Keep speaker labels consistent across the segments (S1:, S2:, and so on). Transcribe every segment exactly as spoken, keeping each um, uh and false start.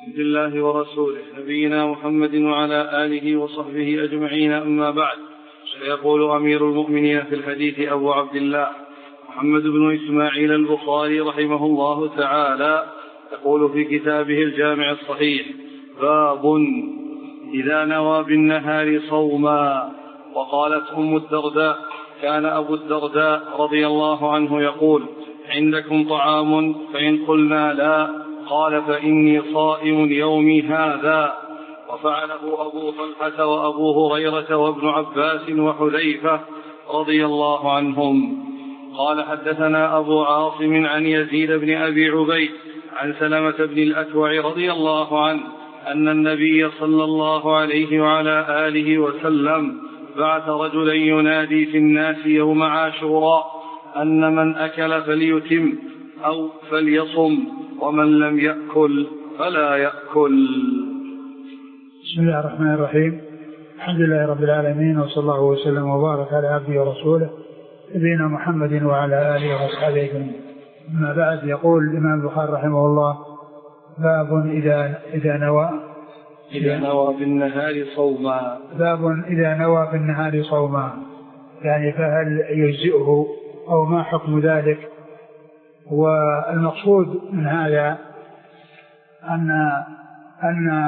S1: عبد الله ورسوله نبينا محمد وعلى آله وصحبه أجمعين، أما بعد. سيقول أمير المؤمنين في الحديث أبو عبد الله محمد بن إسماعيل البخاري رحمه الله تعالى، يقول في كتابه الجامع الصحيح: باب إذا نوى بالنهار صوما. وقالت أم الدرداء: كان أبو الدرداء رضي الله عنه يقول: عندكم طعام؟ فإن قلنا لا قال: فإني صائم يومي هذا. وفعله أبو طلحة وأبو هريرة وابن عباس وحذيفة رضي الله عنهم. قال: حدثنا أبو عاصم عن يزيد بن أبي عبيد عن سلمة بن الأكوع رضي الله عنه أن النبي صلى الله عليه وعلى آله وسلم بعث رجلا ينادي في الناس يوم عاشوراء أن من أكل فليتم أو فليصم، ومن لم يأكل فلا يأكل.
S2: بسم الله الرحمن الرحيم. الحمد لله رب العالمين، وصلى الله وسلم وبارك على عبده ورسوله نبينا محمد وعلى آله وأصحابه أجمعين. أما بعد، يقول الإمام البخاري رحمه الله: باب إذا إذا نوى
S1: إذا نوى بالنهار صوما.
S2: باب إذا نوى بالنهار صوما، يعني فهل يجزئه أو ما حكم ذلك؟ والمقصود من هذا أن أن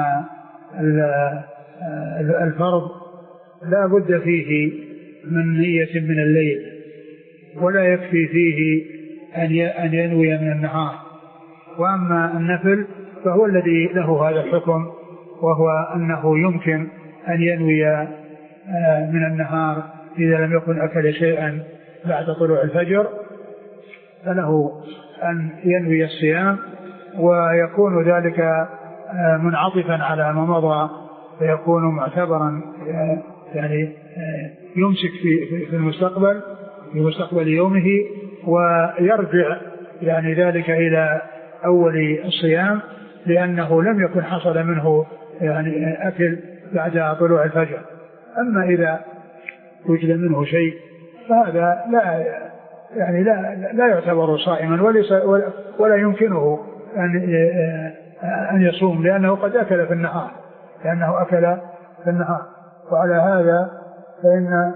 S2: الفرض لا بد فيه من نية من الليل، ولا يكفي فيه أن ينوي من النهار. وأما النفل فهو الذي له هذا الحكم، وهو أنه يمكن أن ينوي من النهار إذا لم يكن أكل شيئا بعد طلوع الفجر، فله أن ينوي الصيام، ويكون ذلك منعطفا على ما مضى، فيكون معتبرا، يعني يمسك في المستقبل في مستقبل يومه، ويرجع يعني ذلك إلى أول الصيام، لأنه لم يكن حصل منه يعني أكل بعد طلوع الفجر. أما إذا وجد منه شيء فهذا لا يعني لا لا يعتبر صائما، ولا يمكنه أن أن يصوم، لأنه قد أكل في النهار لأنه أكل في النهار. وعلى هذا فإن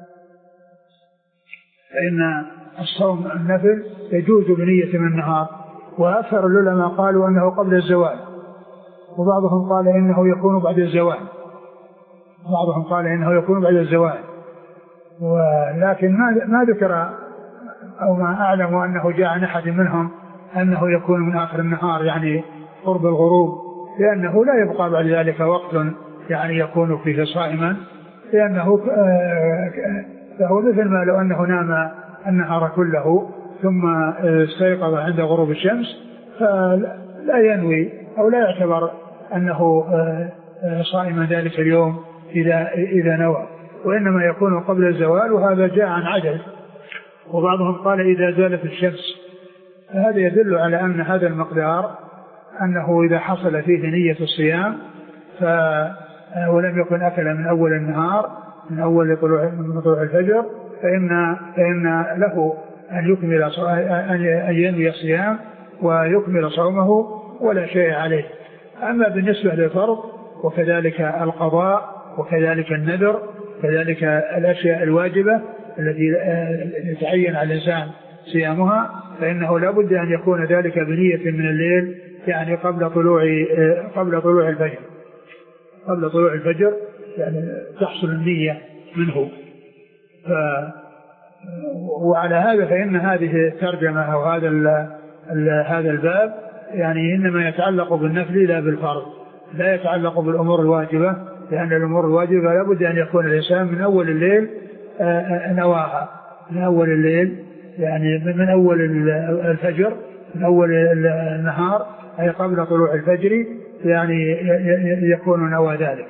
S2: فإن الصوم النفل يجوز بنية من النهار، وأكثر العلماء قالوا أنه قبل الزوال، وبعضهم قال إنه يكون بعد الزوال بعضهم قال إنه يكون بعد الزوال ولكن ما ذكر أو ما أعلم أنه جاء عن أحد منهم أنه يكون من آخر النهار، يعني قرب الغروب، لأنه لا يبقى بعد ذلك وقت يعني يكون فيه صائما، لأنه فهو مثل ما لو أنه نام النهار كله ثم استيقظ عند غروب الشمس، فلا ينوي أو لا يعتبر أنه صائما ذلك اليوم إذا إذا نوى، وإنما يكون قبل الزوال، وهذا جاء عن عدد. وبعضهم قال إذا زالت الشمس، فهذا يدل على أن هذا المقدار أنه إذا حصل فيه نية الصيام ف ولم يكن أكل من أول النهار من أول طلوع طلوع الفجر، فإن فإن له أن يكمل أن ينوي الصيام ويكمل صومه ولا شيء عليه. أما بالنسبة للفرض وكذلك القضاء وكذلك النذر كذلك الأشياء الواجبة التي يتعين على الإنسان صيامها، فإنه لا بد أن يكون ذلك بنية من الليل، يعني قبل طلوع قبل طلوع الفجر قبل طلوع الفجر يعني تحصل النية منه. ف وعلى هذا فإن هذه الترجمة أو هذا هذا الباب يعني إنما يتعلق بالنفل لا بالفرض، لا يتعلق بالأمور الواجبة، لأن الأمور الواجبة لا بد أن يكون الإنسان من أول الليل نواها من أول الليل، يعني من أول الفجر من أول النهار أي قبل طلوع الفجر، يعني يكون نوى ذلك.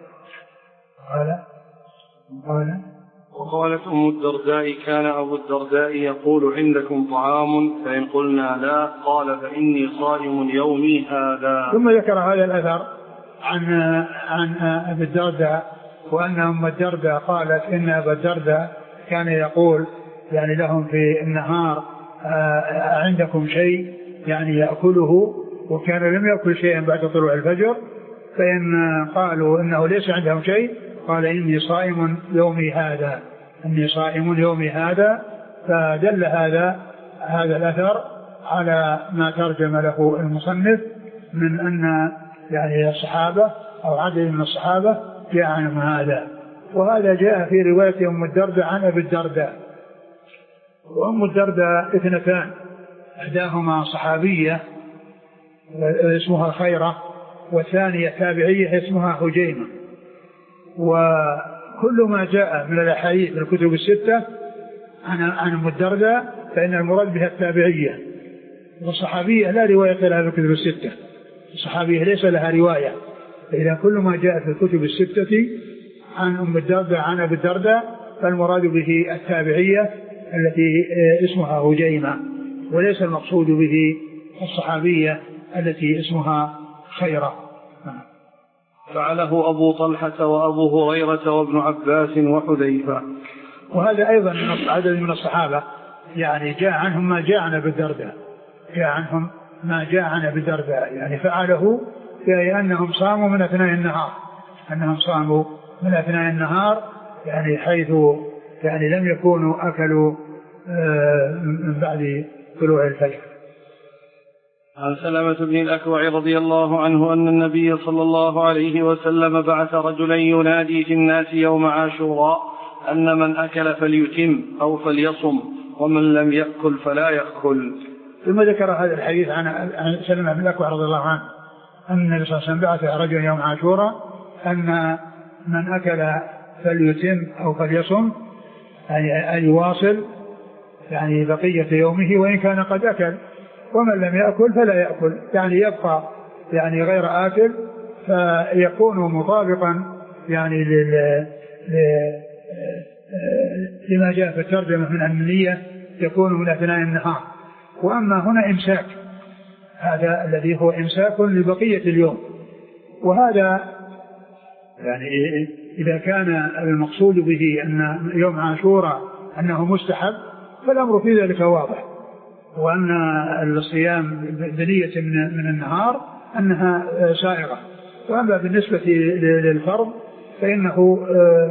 S2: قال قال
S1: وقالت أم الدرداء: كان أبو الدرداء يقول عندكم طعام؟ فإن قلنا لا قال: فإني صائم يومي هذا.
S2: ثم ذكر هذا الأثر عن عن أبي الدرداء، وأن أم الدرداء قالت إن أبا الدرداء كان يقول يعني لهم في النهار: عندكم شيء يعني يأكله؟ وكان لم يأكل شيئا بعد طلوع الفجر، فإن قالوا إنه ليس عندهم شيء قال إني صائم يومي هذا، إني صائم يومي هذا. فدل هذا هذا الأثر على ما ترجم له المصنف من أن يعني الصحابة أو عدد من الصحابة جاء عنهم هذا. وهذا جاء في رواية أم الدرداء عن أبي الدرداء. وأم الدرداء اثنتان، إحداهما صحابية اسمها خيرة، والثانية تابعية اسمها هجيمة. وكل ما جاء من الأحاديث في الكتب الستة عن أم الدرداء فإن المراد بها التابعية، والصحابية لا رواية لها في الكتب الستة، الصحابية ليس لها رواية. فإذا كل ما جاء في الكتب الستة عن أم الدرداء عن أبي الدرداء فالمراد به التابعية التي اسمها هجيمة، وليس المقصود به الصحابية التي اسمها خيرة.
S1: فعله أبو طلحة وأبو هريرة وابن عباس وحذيفة.
S2: وهذا أيضا من عدد من الصحابة، يعني جاء عنهم ما جاء عن أبي الدرداء، جاء عنهم ما جاء عن أبي الدرداء، يعني فعله يعني أنهم صاموا من أثناء النهار، أنهم صاموا من أثناء النهار، يعني حيث يعني لم يكونوا أكلوا من بعد طلوع الفجر.
S1: عن سلمة بن الأكوع رضي الله عنه أن النبي صلى الله عليه وسلم بعث رجلا ينادي في الناس يوم عاشوراء أن من أكل فليتم أو فليصم ومن لم يأكل فلا يأكل.
S2: ثم ذكر هذا الحديث عن سلمة بن الأكوع رضي الله عنه أن النبي صلى الله عليه وسلم بعث رجلا يوم عاشوراء أن من أكل فليتم أو فليصم، يعني أن يواصل يعني بقية يومه وإن كان قد أكل، ومن لم يأكل فلا يأكل، يعني يبقى يعني غير آكل، فيكون مطابقا يعني لما جاء في الترجمة من أن النية يكون من أثناء النهار. وأما هنا إمساك، هذا الذي هو إمساك لبقية اليوم. وهذا يعني إذا كان المقصود به أن يوم عاشوراء أنه مستحب فالأمر في ذلك واضح، وأن الصيام بنية من النهار أنها سائغة. وأما بالنسبة للفرض فإنه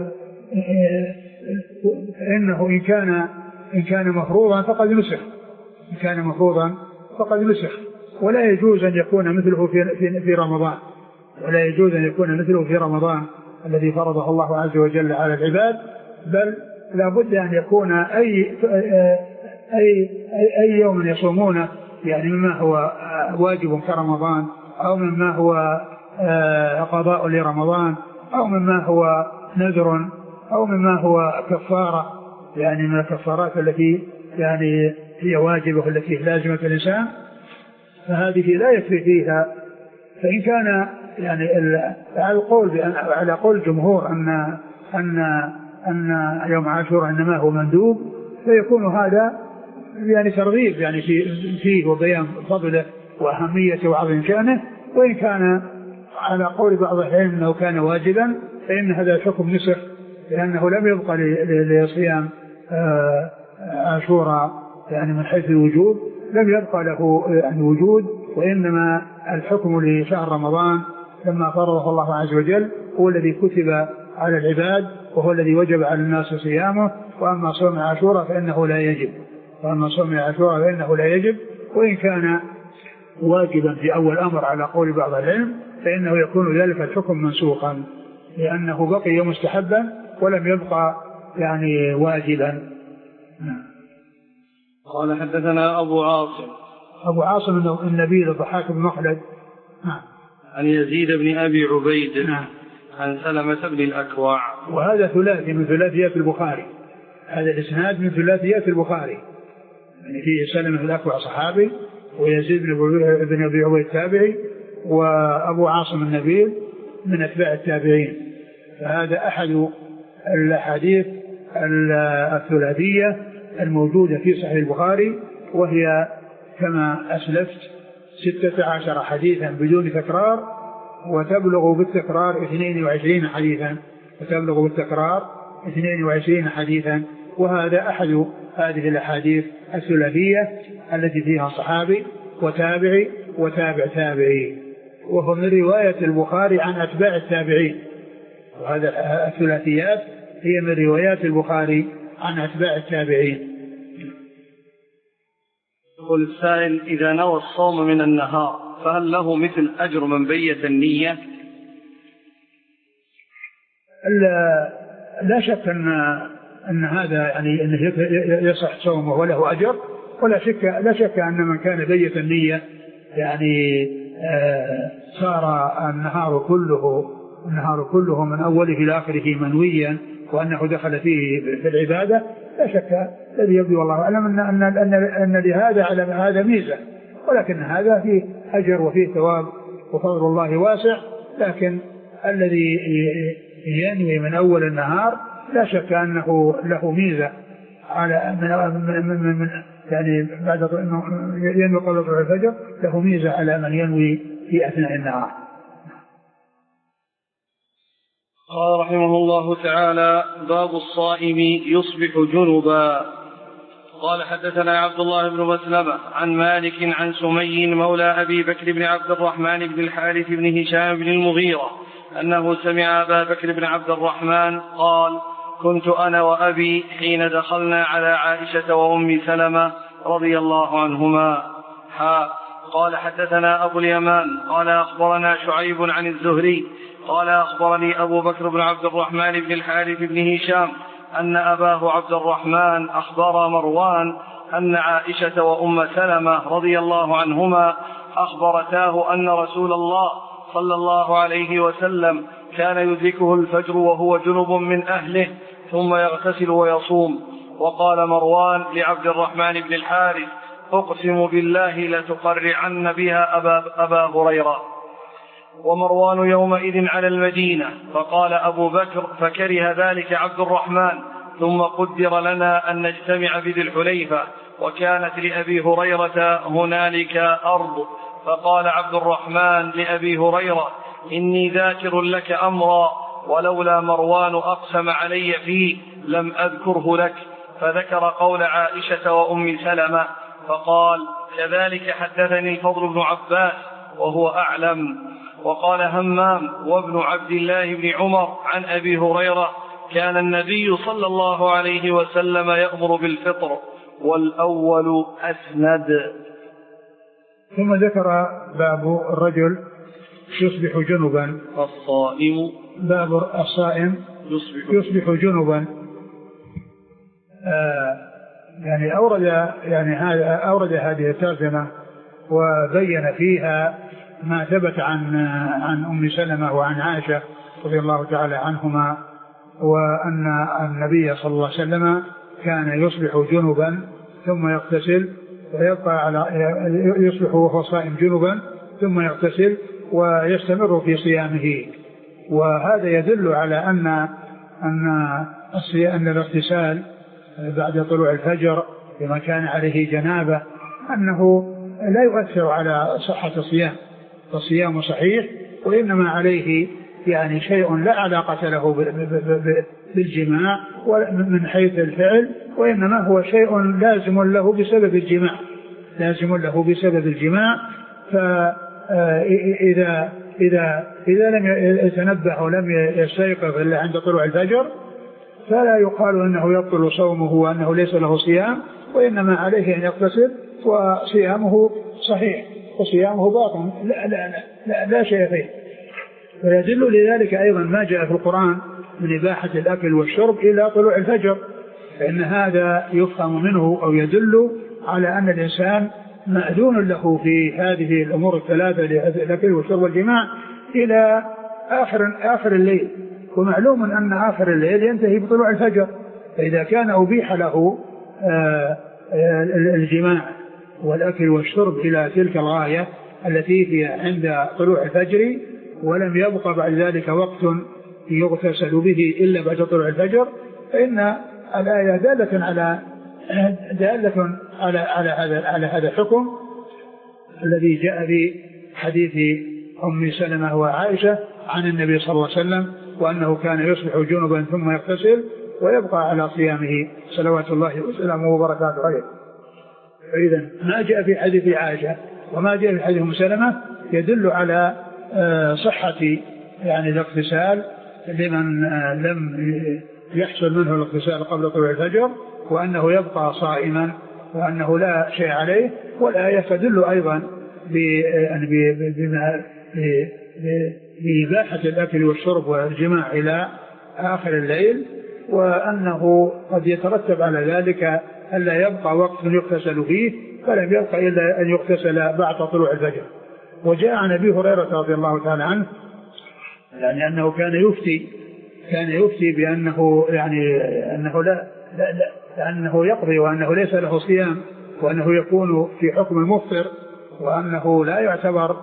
S2: فإنه إن كان إن كان مفروضا فقد نسخ، إن كان مفروضا فقد نسخ، ولا يجوز أن يكون مثله في في رمضان، ولا يجوز أن يكون مثله في رمضان الذي فرضه الله عز وجل على العباد، بل لا بد أن يكون أي أي أي يوم يصومونه يعني مما هو واجب كرمضان، أو مما هو قضاء لرمضان، أو مما هو نذر، أو مما هو كفارة يعني من الكفارات التي يعني هي واجبة التي لازمة الإنسان، فهذه لا يكفي فيها. فإن كان يعني على قول على قول الجمهور أن أن أن يوم عاشوراء إنما هو مندوب، فيكون هذا يعني ترغيب يعني في فيه وبيان فضله وأهميته وعظيم شأنه. وإن كان على قول بعض العلم أنه كان واجبا فإن هذا الحكم نسخ، لأنه لم يبقى لصيام عاشوراء يعني من حيث الوجوب لم يبقى له يعني وجود، وإنما الحكم لشهر رمضان لما فرضه الله عز وجل هو الذي كتب على العباد وهو الذي وجب على الناس صيامه. وأما صوم عاشوراء فإنه لا يجب، وأما صوم عاشوراء فإنه لا يجب، وإن كان واجبا في أول أمر على قول بعض العلم فإنه يكون ذلك الحكم منسوخا، لأنه بقي مستحبا ولم يبقى يعني واجبا.
S1: قال حدثنا أبو عاصم
S2: أبو عاصم النبيل الضحاك بن مخلد
S1: عن يزيد بن أبي عبيد
S2: نعم.
S1: عن سلمة بن الأكوع.
S2: وهذا ثلاثي من ثلاثيات البخاري، هذا الإسناد من ثلاثيات البخاري، يعني فيه سلمة بن الأكوع صحابي، ويزيد بن أبي عبيد تابعي، وأبو عاصم النبيل من أتباع التابعين. فهذا أحد الأحاديث الثلاثية الموجودة في صحيح البخاري، وهي كما أسلفت ستة عشر حديثا بدون تكرار، وتبلغ بالتكرار اثنين وعشرين حديثا، وتبلغ بالتكرار اثنين وعشرين حديثا. وهذا أحد هذه الأحاديث الثلاثية التي فيها صحابي وتابعي وتابع تابعي، وهو من رواية البخاري عن أتباع التابعين، وهذا الثلاثيات هي من روايات البخاري عن أتباع التابعين.
S1: يقول السائل: إذا نوى الصوم من النهار فهل له مثل أجر من بيت النية؟
S2: لا, لا شك أن, أن هذا يعني أنه يصح صومه وله أجر، ولا شك لا شك أن من كان بيت النية يعني آه صار النهار كله النهار كله من أوله إلى آخره منويا، وأنه دخل فيه في العبادة. لا شك الذي يبدو والله أعلم أن, أن, أن, أن لهذا على هذا ميزة، ولكن هذا فيه أجر وفيه ثواب وفضل الله واسع. لكن الذي ينوي من أول النهار لا شك أنه له ميزة على من, من, من يعني بعد ينوي قبل طلوع الفجر له ميزة على من ينوي في أثناء النهار.
S1: قال رحمه الله تعالى: باب الصائم يصبح جنبا. قال: حدثنا عبد الله بن مسلمة عن مالك عن سمي مولى أبي بكر بن عبد الرحمن بن الحارث بن هشام بن المغيرة أنه سمع أبا بكر بن عبد الرحمن قال: كنت أنا وأبي حين دخلنا على عائشة وأم سلمة رضي الله عنهما. حا قال: حدثنا أبو اليمان قال: أخبرنا شعيب عن الزهري قال: أخبرني أبو بكر بن عبد الرحمن بن الحارث بن هشام أن أباه عبد الرحمن أخبر مروان أن عائشة وأم سلمة رضي الله عنهما أخبرتاه أن رسول الله صلى الله عليه وسلم كان يدركه الفجر وهو جنب من أهله ثم يغتسل ويصوم. وقال مروان لعبد الرحمن بن الحارث: أقسم بالله لتقرعن بها أبا, أبا هريرة. ومروان يومئذ على المدينة، فقال أبو بكر فكره ذلك عبد الرحمن، ثم قدر لنا أن نجتمع بذي الحليفة، وكانت لأبي هريرة هنالك أرض، فقال عبد الرحمن لأبي هريرة: إني ذاكر لك أمرا ولولا مروان أقسم علي فيه لم أذكره لك، فذكر قول عائشة وأم سلمة، فقال: كذلك حدثني الفضل بن عباس وهو أعلم. وقال همام وابن عبد الله بن عمر عن أبي هريرة: كان النبي صلى الله عليه وسلم يأمر بالفطر، والأول أسند.
S2: ثم ذكر باب الرجل يصبح جنبا.
S1: الصائم
S2: باب الصائم
S1: يصبح,
S2: يصبح جنبا. آه يعني أورد يعني هذا أورد هذه الترجمة وبين فيها ما ثبت عن عن أم سلمة وعن عائشة رضي الله تعالى عنهما، وأن النبي صلى الله عليه وسلم كان يصبح جنبا ثم يغتسل ويبقى على يصبح وهو صائم جنبا ثم يغتسل ويستمر في صيامه. وهذا يدل على أن أن أن الاغتسال بعد طلوع الفجر بما كان عليه جنابه أنه لا يؤثر على صحة الصيام، فالصيام صحيح، وإنما عليه يعني شيء لا علاقة له بالجماع من حيث الفعل، وإنما هو شيء لازم له بسبب الجماع لازم له بسبب الجماع. فإذا إذا إذا لم يتنبه ولم يستيقظ إلا عند طلوع الفجر فلا يقال أنه يبطل صومه وأنه ليس له صيام، وإنما عليه أن يغتسل وصيامه صحيح وصيامه باطن لا, لا, لا, لا, لا شيء فيه. ويدل لذلك أيضا ما جاء في القرآن من إباحة الأكل والشرب إلى طلوع الفجر، فإن هذا يفهم منه أو يدل على أن الإنسان مأذون له في هذه الأمور الثلاثة، الأكل والشرب والجماع، إلى آخر, آخر الليل. ومعلوم أن آخر الليل ينتهي بطلوع الفجر، فإذا كان أبيح له الجماع والأكل والشرب إلى تلك الغاية التي هي عند طلوع الفجر ولم يبقى بعد ذلك وقت يغتسل به إلا بعد طلوع الفجر، فإن الآية دالة على دالة على على هذا على هذا الحكم الذي جاء في حديث أم سلمة وعائشة عن النبي صلى الله عليه وسلم، وأنه كان يصبح جنبا ثم يغتسل ويبقى على صيامه صلوات الله وسلامه وبركاته عليه. فإذا ما جاء في حديث عائشة وما جاء في حديث أم سلمة يدل على صحة يعني الاغتسال لمن لم يحصل منه الاغتسال قبل طلوع الفجر، وأنه يبقى صائما وأنه لا شيء عليه. والآية تدل أيضا بإباحة الأكل والشرب والجماع إلى آخر الليل، وأنه قد يترتب على ذلك ألا يبقى وقت يغتسل فيه، فلم يبقى إلا أن يغتسل بعد طلوع الفجر. وجاء عن أبي هريرة رضي الله تعالى عنه يعني أنه كان يفتي كان يفتي بأنه يعني أنه لا, لا, لا أنه يقضي وأنه ليس له صيام، وأنه يكون في حكم المفطر، وأنه لا يعتبر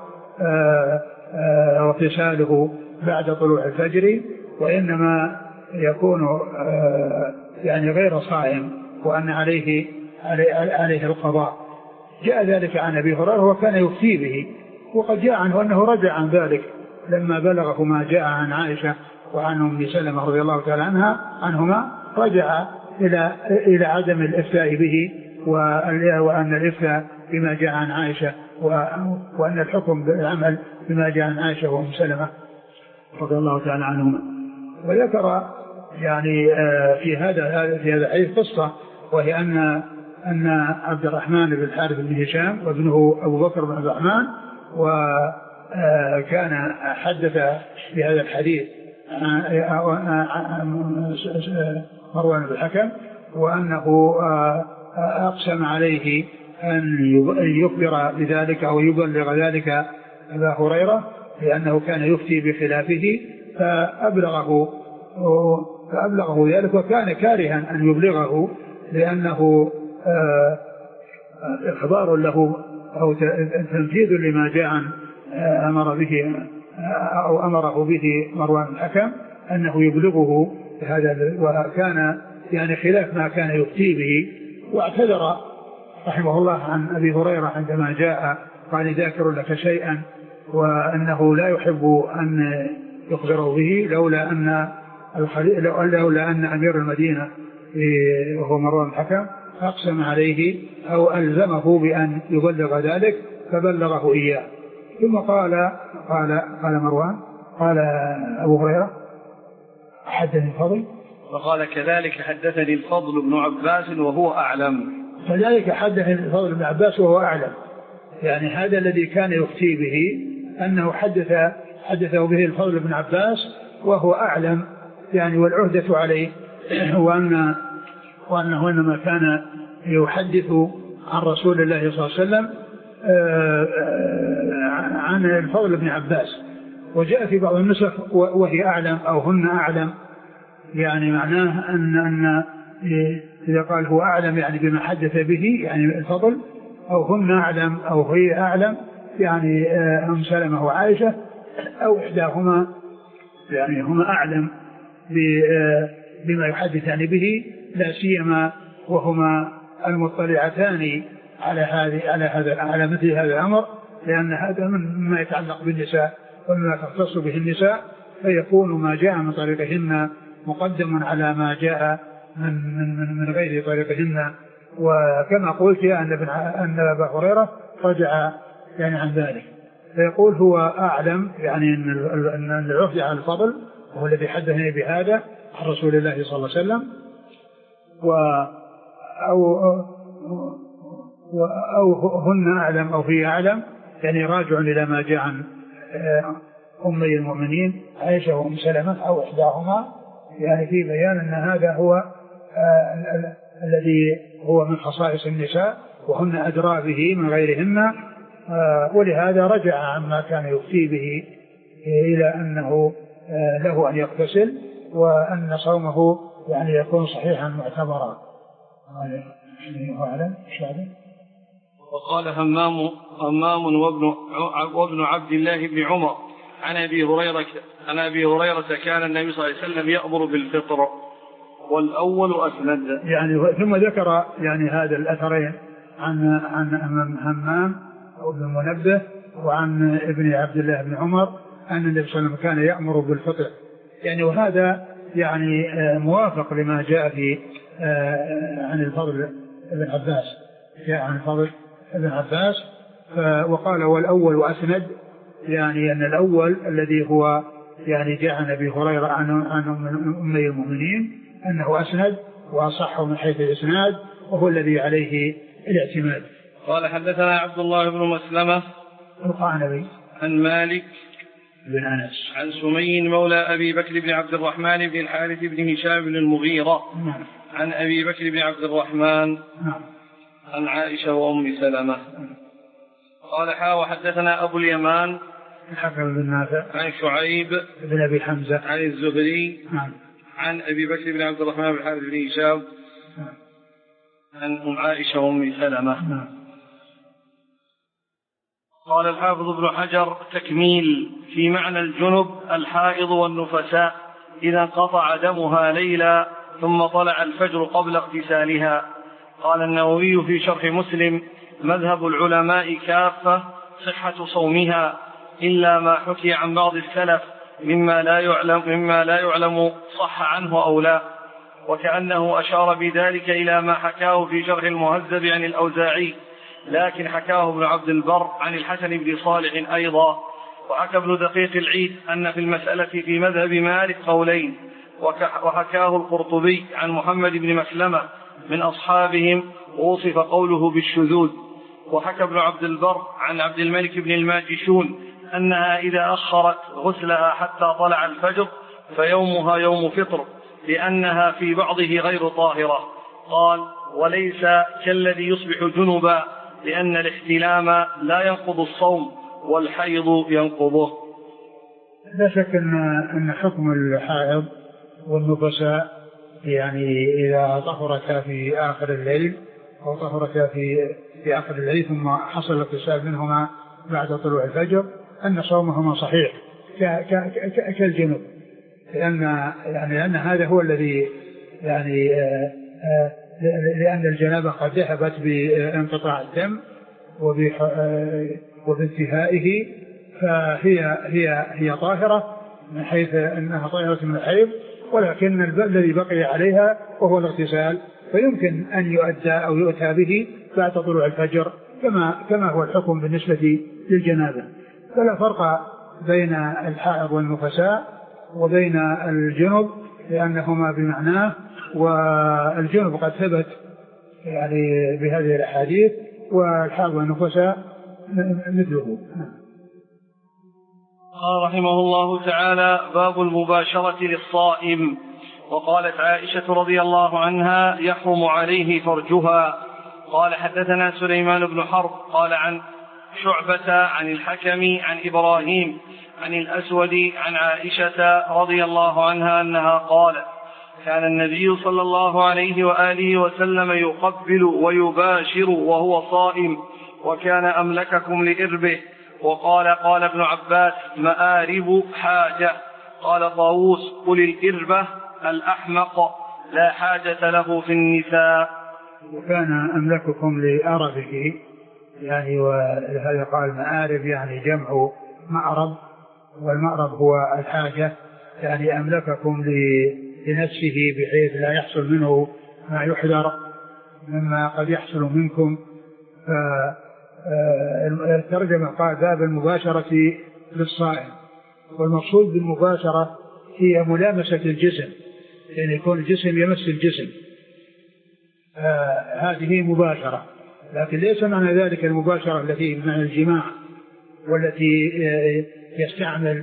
S2: اغتساله بعد طلوع الفجر، وإنما يكون يعني غير صائم، وأن عليه عليه القضاء. جاء ذلك عن أبي هريرة وكان يفتي به، وقد جاء عنه أنه رجع عن ذلك لما بلغه ما جاء عن عائشة وعن أم سلمة رضي الله تعالى عنها عنهما، رجع إلى إلى عدم الإفتاء به، وأن الإفتاء بما جاء عن عائشة، وأن الحكم بالعمل بما جاء عن عائشة وأم سلمة رضي الله تعالى عنهما. وذكر يعني في هذا في هذا الحديث قصة، وهي أن أن عبد الرحمن بن الحارث بن هشام وابنه أبو بكر بن عبد الرحمن، وكان حدث في هذا الحديث مروان بن الحكم، وأنه أقسم عليه أن يخبر بذلك أو يبلغ ذلك أبا هريرة، لأنه كان يفتي بخلافه، فأبلغه فأبلغه ذلك، وكان كارها أن يبلغه، لأنه إخبار له أو تنفيذ لما جاء عن أمر به أو أمره به مروان الحكم أنه يبلغه هذا، وكان يعني خلاف ما كان يفتي به. واعتذر رحمه الله عن أبي هريرة عندما جاء قال ذاكر لك شيئا، وأنه لا يحب أن يخبره به لولا أن لولا أن أمير المدينة وهو مروان الحكم أقسم عليه أو ألزمه بأن يبلغ ذلك، فبلغه إياه. ثم قال قال قال مروان قال أبو هريرة حدثني الفضل،
S1: وقال كذلك حدثني الفضل بن عباس وهو أعلم.
S2: كذلك حدثني الفضل بن عباس وهو أعلم، يعني هذا الذي كان يفتي به أنه حدث حدثه به الفضل بن عباس وهو أعلم، يعني والعهدة عليه، وأن وأنه إنما كان يحدث عن رسول الله صلى الله عليه وسلم عن الفضل بن عباس. وجاء في بعض النسخ وهي أعلم أو هن أعلم، يعني معناه أن أن إذا قال هو أعلم يعني بما حدث به يعني الفضل، أو هن أعلم أو هي أعلم يعني أم سلمة وعائشة أو إحداهما، يعني هما أعلم بما يحدثان به، لا سيما وهما المطلعتان على هذه على هذا على مثل هذا الأمر، لأن هذا مما يتعلق بالنساء ومما تختص به النساء، فيكون ما جاء من طريقهن مقدم على ما جاء من من من غير طريقهن. وكما قلت أن ابن أن أبا هريرة رجع يعني عن ذلك، فيقول هو أعلم يعني أن العهد على الفضل وهو الذي حدثني بهذا عن رسول الله صلى الله عليه وسلم، و أو أو هن أعلم أو هي أعلم، يعني راجع إلى ما جاء عن أمي المؤمنين عائشة وأم سلمة أو إحداهما، يعني في بيان أن هذا هو الذي هو من خصائص النساء وهن أدرى به من غيرهن، ولهذا رجع عما كان يفتي به إلى أنه له أن يغتسل وأن صومه يعني يكون صحيحا معتبرا.
S1: وقال همام همام وابن وابن عبد الله بن عمر عن أبي هريرة عن أبي هريرة كان النبي صلى الله عليه وسلم يأمر بالفطر، والأول أسند.
S2: يعني ثم ذكر يعني هذا الأثرين عن عن همام وابن منبه وعن ابن عبد الله بن عمر أن النبي صلى الله عليه وسلم كان يأمر بالفطر، يعني وهذا يعني موافق لما جاء في عن الفضل بن عباس، جاء عن الفضل بن عباس وقال والأول وأسند، يعني أن الأول الذي هو يعني جاء عن أبي هريرة عن أمي المؤمنين أنه أسند وأصح من حيث الإسناد، وهو الذي عليه الاعتماد.
S1: قال حدثنا عبد الله بن مسلمة
S2: القعنبي
S1: عن مالك
S2: بن أنس
S1: عن سمي مولى أبي بكر بن عبد الرحمن بن الحارث بن هشام بن المغيرة
S2: نعم.
S1: عن أبي بكر بن عبد الرحمن
S2: نعم.
S1: عن عائشة وأم سلمة. قال حا وحدثنا أبو اليمان
S2: الحكم بن نافع
S1: عن شعيب
S2: بن أبي حمزة
S1: عن الزهري
S2: نعم.
S1: عن أبي بكر بن عبد الرحمن بن الحارث بن هشام عن أم عائشة وأم سلمة.
S2: نعم.
S1: قال الحافظ ابن حجر تكميل في معنى الجنب الحائض والنفساء إذا انقطع دمها ليلا ثم طلع الفجر قبل اغتسالها. قال النووي في شرح مسلم مذهب العلماء كافة صحة صومها إلا ما حكي عن بعض السلف مما لا يعلم, مما لا يعلم صح عنه أو لا، وكأنه أشار بذلك إلى ما حكاه في شرح المهذب عن الأوزاعي، لكن حكاه ابن عبد البر عن الحسن بن صالح أيضا. وحكى ابن دقيق العيد أن في المسألة في مذهب مالك قولين، وحكاه القرطبي عن محمد بن مسلمة من أصحابهم ووصف قوله بالشذوذ. وحكى ابن عبد البر عن عبد الملك بن الماجشون أنها إذا أخرت غسلها حتى طلع الفجر فيومها يوم فطر لأنها في بعضه غير طاهرة. قال وليس كالذي يصبح جنبا لأن الاحتلام لا ينقض الصوم والحيض ينقضه.
S2: لا شك أن أن حكم الحائض والنفساء يعني إذا طهرتا في آخر الليل أو طهرتا في في آخر الليل ثم حصل الاغتسال منهما بعد طلوع الفجر أن صومهما صحيح كالجنوب، لأن يعني لأن هذا هو الذي يعني آآ آآ لأن الجنابة قد ذهبت بانقطاع الدم وبانتهائه، فهي هي هي طاهرة من حيث أنها طاهرة من الحيض، ولكن الذي بقي عليها وهو الاغتسال فيمكن أن يؤدى أو يؤتى به بعد طلوع الفجر كما كما هو الحكم بالنسبة للجنابة. فلا فرق بين الحائض والنفساء وبين الجنب لأنهما بمعناه، والجنب قد ثبت يعني بهذه الأحاديث والحائض والنفساء مثله.
S1: قال رحمه الله تعالى باب المباشرة للصائم. وقالت عائشة رضي الله عنها يحرم عليه فرجها. قال حدثنا سليمان بن حرب قال عن شعبة عن الحكم عن إبراهيم عن الأسود عن عائشة رضي الله عنها أنها قالت كان النبي صلى الله عليه وآله وسلم يقبل ويباشر وهو صائم وكان أملككم لإربه. وقال قال ابن عباس مآرب حاجة. قال طاووس قل الإربة الأحمق لا حاجة له في النساء.
S2: وكان أملككم لأربه يعني، وهذا قال مآرب يعني جمع مأرب، والمأرب هو الحاجة، يعني أملككم لنفسه بحيث لا يحصل منه ما يحذر مما قد يحصل منكم. فالترجمة قال باب المباشرة للصائم، والمقصود بالمباشرة هي ملامسة الجسم، يعني يكون الجسم يمس الجسم، هذه مباشرة. لكن ليس معنى ذلك المباشرة التي بمعنى الجماع والتي يستعمل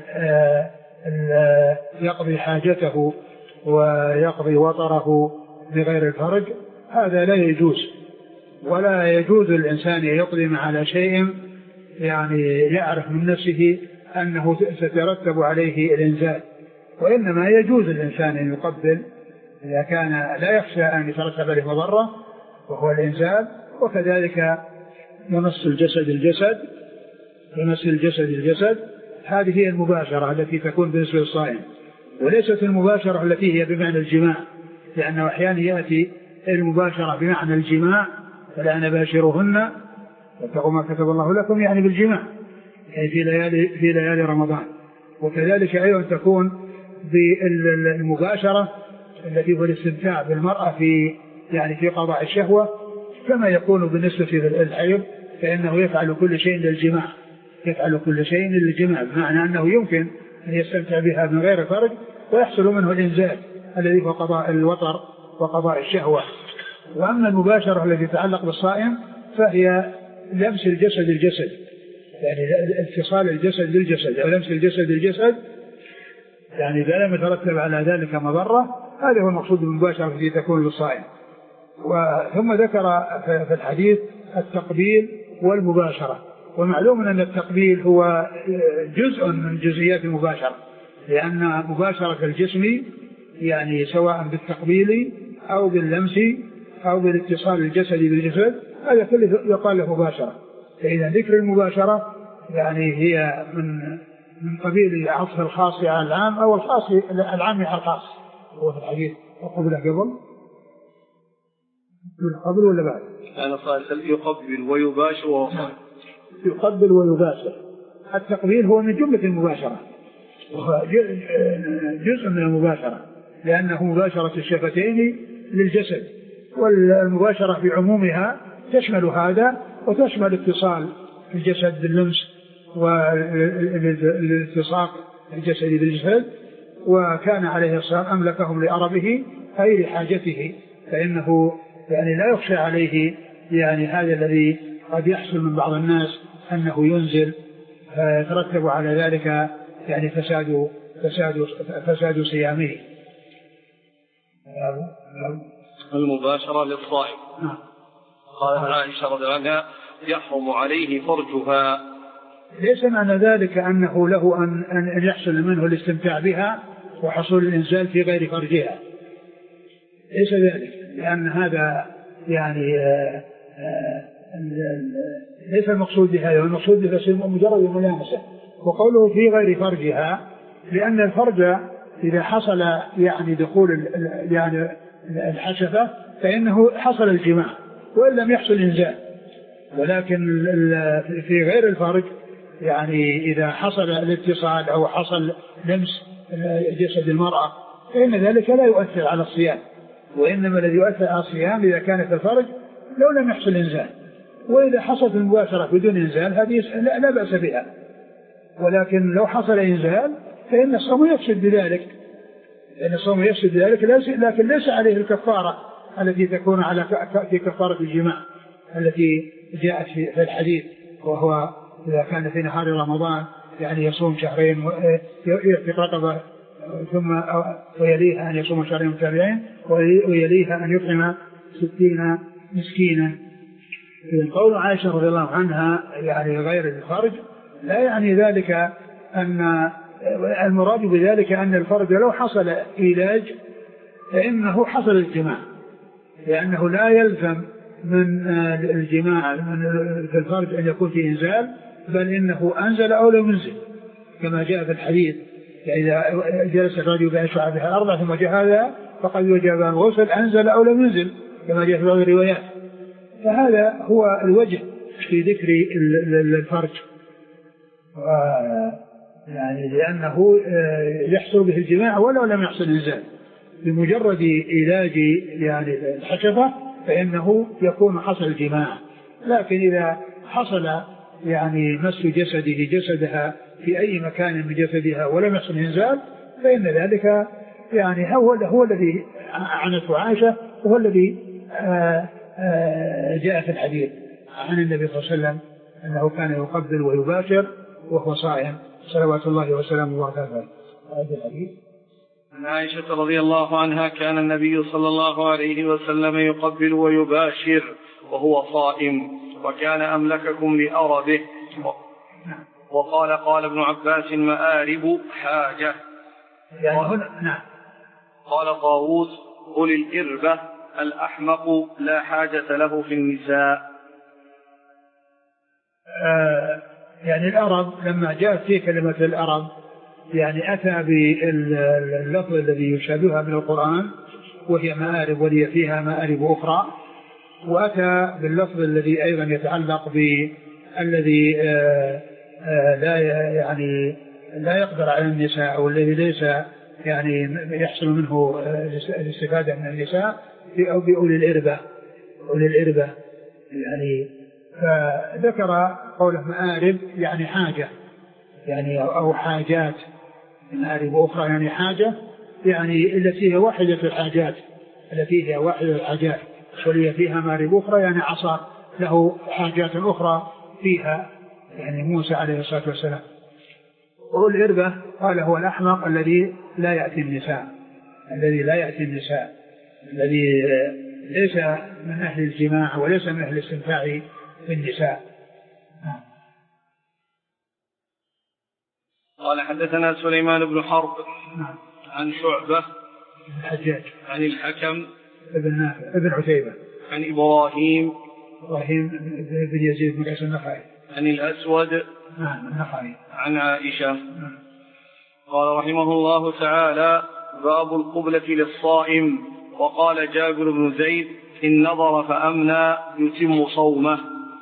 S2: يقضي حاجته ويقضي وطره بغير الفرج، هذا لا يجوز. ولا يجوز الإنسان يقدم على شيء يعني يعرف من نفسه أنه سترتب عليه الإنزال، وإنما يجوز الإنسان أن يقبل إذا كان لا يخشى أن يترتب عليه مضرة وهو الإنزال، وكذلك يمس الجسد الجسد يمس الجسد الجسد هذه هي المباشرة التي تكون بالنسبة للصائم، وليست المباشرة التي هي بمعنى الجماع، لأنه أحيانا يأتي المباشرة بمعنى الجماع فلا نباشرهن واتقوا ما كتب الله لكم، يعني بالجماع يعني في ليالي في ليالي رمضان. وكذلك أيضا تكون بالمباشرة التي هو الاستمتاع بالمرأة في يعني في قضاء الشهوة، كما يكون بالنسبة للحيض فإنه يفعل كل شيء للجماع، يفعل كل شيء للجماع، بمعنى أنه يمكن أن يستمتع بها من غير فرج ويحصل منه الإنزال الذي هو قضاء الوطر وقضاء الشهوة. وأما المباشرة التي تتعلق بالصائم فهي لمس الجسد الجسد، يعني اتصال الجسد بالجسد أو لمس الجسد بالجسد، يعني إذا لم يترتب على ذلك مضرة، هذا هو المقصود بالمباشرة التي تكون للصائم. ثم ذكر في الحديث التقبيل والمباشرة، ومعلوم أن التقبيل هو جزء من جزئيات المباشرة، لأن مباشرة الجسم يعني سواء بالتقبيل أو باللمس أو بالاتصال الجسدي بالجسد هذا كله يقال له مباشرة. فإذا ذكر المباشرة يعني هي من من قبيل عطف الخاص على العام أو الخاص العام على الخاص. هو في الحديث قبل قبل قبل ولا بعد؟
S1: أنا صار يقبل ويباشر وصائم.
S2: يقبل ويباشر. التقبيل هو من جملة المباشرة، وهو جزء من المباشرة، لأنه مباشرة الشفتين للجسد، والمباشرة في عمومها تشمل هذا وتشمل اتصال الجسد باللمس والالتصاق الجسدي بالجسد. وكان عليه الصلاة أملكهم لأربه أي لحاجته، فإنه يعني لا يخشى عليه يعني هذا الذي قد يحصل من بعض الناس أنه ينزل فيترتب على ذلك يعني فساد فساد فساد صيامه.
S1: المباشرة للصائم. قال عائشة رضي الله عنها يحرم عليه فرجها.
S2: ليس معنى ذلك أنه له أن أن يحصل منه الاستمتاع بها وحصول الإنزال في غير فرجها، ليس ذلك، لأن هذا يعني آآ آآ ليس المقصود بهذا، المقصود بها مجرد الملامسة. وقوله في غير فرجها لأن الفرج إذا حصل يعني دخول يعني الحشفة فإنه حصل الجماع وإن لم يحصل إنزال، ولكن في غير الفرج يعني إذا حصل الاتصال أو حصل لمس جسد المرأة فإن ذلك لا يؤثر على الصيام، وإنما الذي يؤثر على الصيام إذا كانت الفرج لو لم يحصل إنزال. وإذا حصلت المباشرة بدون إنزال هذه لا, لا بأس بها، ولكن لو حصل إنزال فإن الصوم يفسد بذلك، لأن الصوم يفسد بذلك، لكن ليس عليه الكفارة التي تكون على في كفارة الجماع التي جاءت في الحديث، وهو إذا كان في نهار رمضان يعني يصوم شهرين يعتق رقبة ثم ويليها أن يصوم شهرين متابعين ويليها أن يطعم ستين مسكينا. قول عائشة رضي الله عنها يعني غير الفرج لا يعني ذلك أن المراد بذلك أن الفرج لو حصل علاج فإنه حصل الجماع، لأنه لا يلزم من الجماع في الفرج أن يكون فيه إنزال، بل إنه أنزل أو لم ينزل كما جاء في الحديث إذا جلس الرجل بين شعبها الأربع ثم جهازها فقد وجب الغسل أنزل أو لم ينزل كما جاء في بعض الروايات. فهذا هو الوجه في ذكر الفرج، يعني لأنه يحصل به الجماع ولو لم يحصل إنزال، بمجرد علاج يعني الحشفة فإنه يكون حصل الجماع. لكن إذا حصل يعني مس جسده جسدها في أي مكان من جسدها ولم يحصل إنزال فإن ذلك يعني هو, هو الذي عنته عائشة وهو الذي آآ آآ جاء في الحديث عن النبي صلى الله عليه وسلم أنه كان يقبل ويباشر وهو صائم صلوات الله وسلامه وبركاته. هذا الحديث
S1: عن عائشة رضي الله عنها كان النبي صلى الله عليه وسلم يقبل ويباشر وهو صائم وكان أملككم لأربه. وقال قال ابن عباس مآرب حاجة.
S2: يعني هنا نعم.
S1: قال طاووس أولي الإربة الأحمق لا حاجة له في النساء.
S2: آه يعني الأرب لما جاءت في كلمة الأرب يعني أتى باللفظ الذي يشابهها من القرآن وهي مآرب ولي فيها مآرب أخرى، وأتى باللفظ الذي أيضا يتعلق بالذي آه آه لا يعني لا يقدر على النساء أو الذي ليس يعني يحصل منه الاستفادة من النساء أو بأولي الإربة. أولي الإربة يعني فذكر قوله مآرب يعني حاجة، يعني أو حاجات، مآرب أخرى يعني حاجة، يعني التي هي واحدة الحاجات، التي هي واحدة الحاجات، ولي فيها مآرب أخرى يعني عصا له حاجات أخرى فيها، يعني موسى عليه الصلاة والسلام. والإربة قال هو الأحمق الذي لا يأتي النساء، الذي لا يأتي النساء، الذي ليس من أهل الجماع وليس من أهل الاستمتاع بالنساء.
S1: قال حدثنا سليمان بن حرب عن شعبة
S2: الحجاج
S1: عن الحكم
S2: ابن نافع ابن عتيبة
S1: عن إبراهيم
S2: إبراهيم بن يزيد بن قيس النخعي
S1: عن الأسود
S2: نعم النخعي
S1: عن عائشة.
S2: نعم.
S1: قال رحمه الله تعالى: باب القبلة للصائم. وقال جابر بن زيد: إن نظر فأمنى يتم صومه.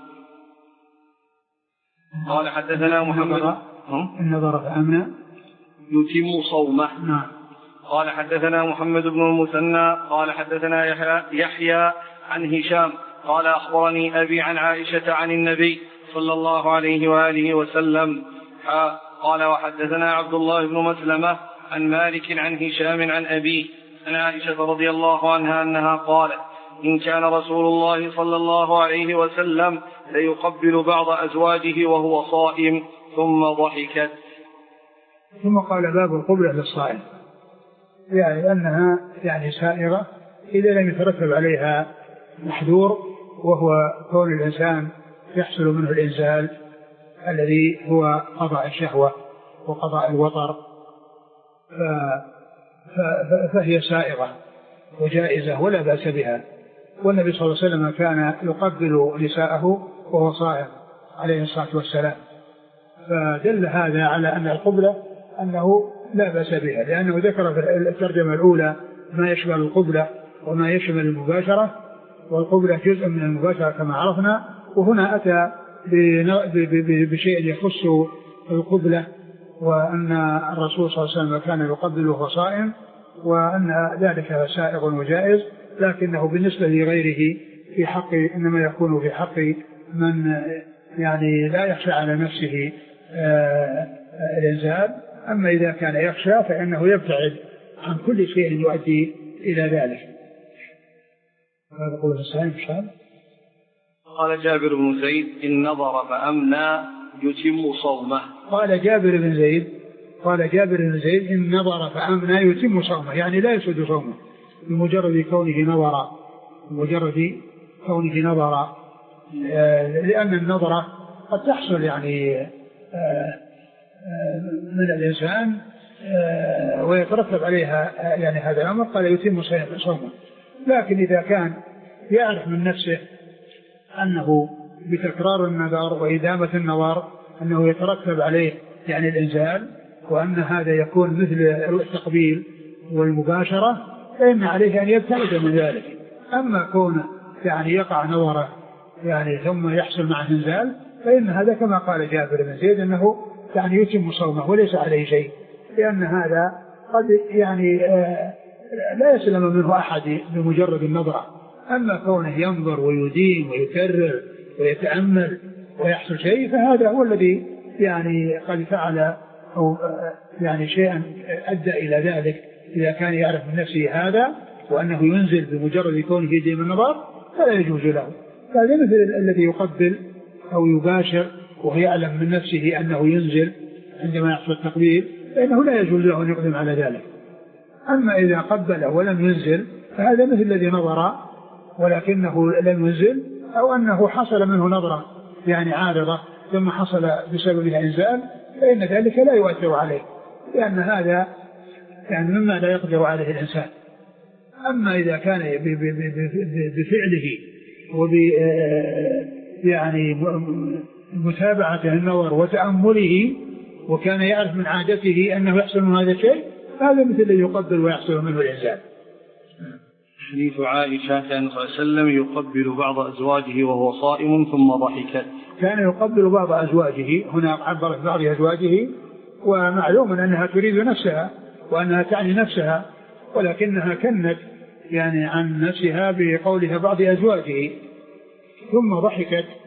S1: قال حدثنا محمد
S2: إن نظر فأمنى
S1: يتم صومه.
S2: نعم.
S1: قال حدثنا محمد بن المثنى قال حدثنا يحيى, يحيى عن هشام قال أخبرني أبي عن عائشة عن النبي صلى الله عليه وآله وسلم. قال وحدثنا عبد الله بن مسلمة عن مالك عن هشام عن أبيه عن عائشة رضي الله عنها أنها قالت: إن كان رسول الله صلى الله عليه وسلم ليقبل بعض أزواجه وهو صائم. ثم ضحكت.
S2: ثم قال: باب القبلة للصائم، يعني أنها يعني سائغة إذا لم يترتب عليها محذور، وهو كون الإنسان يحصل منه الإنزال الذي هو قضاء الشهوة وقضاء الوطر، فهي سائغة وجائزة ولا بأس بها. والنبي صلى الله عليه وسلم كان يقبل نساءه وهو صائم عليه الصلاة والسلام، فدل هذا على أن القبلة أنه لا بأس بها، لأنه ذكر في الترجمة الأولى ما يشمل القبلة وما يشمل المباشرة، والقبلة جزء من المباشرة كما عرفنا، وهنا أتى بشيء يخص القبلة، وأن الرسول صلى الله عليه وسلم كان يقبل وهو صائم، وأن ذلك سائغ وجائز، لكنه بالنسبة لغيره في حق إنما يكون في حق من يعني لا يخشى على نفسه الإنزال. أما إذا كان يخشى فإنه يبتعد عن كل شيء يؤدي إلى ذلك. هذا قول الصحيح مشان.
S1: قال جابر بن زيد: إن نظر فأمنى يتم صومه.
S2: قال جابر بن زيد قال جابر بن زيد إن نظر فأمنى يتم صومه، يعني لا يسد صومه بمجرد كونه نظر، بمجرد كونه نظر، لأن النظرة قد تحصل يعني من الإنسان ويترتب عليها يعني هذا الأمر، قال يتم صومه. لكن إذا كان يعرف من نفسه أنه بتكرار النظر وإدامة النظر أنه يترتب عليه يعني الإنزال، وأن هذا يكون مثل التقبيل والمباشرة، فإن عليه أن يبتعد من ذلك. أما كون يعني يقع نظره يعني ثم يحصل معه إنزال، فإن هذا كما قال جابر بن زيد أنه يعني يتم صومه وليس عليه شيء، لأن هذا قد يعني لا يسلم منه أحد بمجرد النظرة. أما كونه ينظر ويدين ويكرر ويتأمل ويحصل شيء، فهذا هو الذي يعني قد فعل أو يعني شيئا أدى إلى ذلك. إذا كان يعرف من نفسه هذا وأنه ينزل بمجرد كونه يدين النظر فلا يجوز له. هذا مثل الذي يقبل أو يباشر وهو يعلم من نفسه أنه ينزل عندما يحصل التقبيل، فإنه لا يجوز له أن يقدم على ذلك. أما إذا قبل ولم ينزل فهذا مثل الذي نظر ولكنه لم ينزل، أو أنه حصل منه نظرة يعني عارضة ثم حصل بسببها إنزال، فإن ذلك لا يؤثر عليه، لأن هذا يعني مما لا يقدر عليه الإنسان. أما إذا كان بفعله وب يعني متابعة النظر وتأمله، وكان يعرف من عادته أنه يحصل من هذا الشيء، هذا مثل الذي يقبل ويحصل منه الإنزال.
S1: حديث عائشة كان صلى الله عليه وسلم يقبل بعض أزواجه وهو صائم ثم ضحكت.
S2: كان يقبل بعض أزواجه، هنا عبرت بعض أزواجه، ومعلوم أنها تريد نفسها وأنها تعني نفسها، ولكنها كنت يعني عن نفسها بقولها بعض أزواجه. ثم ضحكت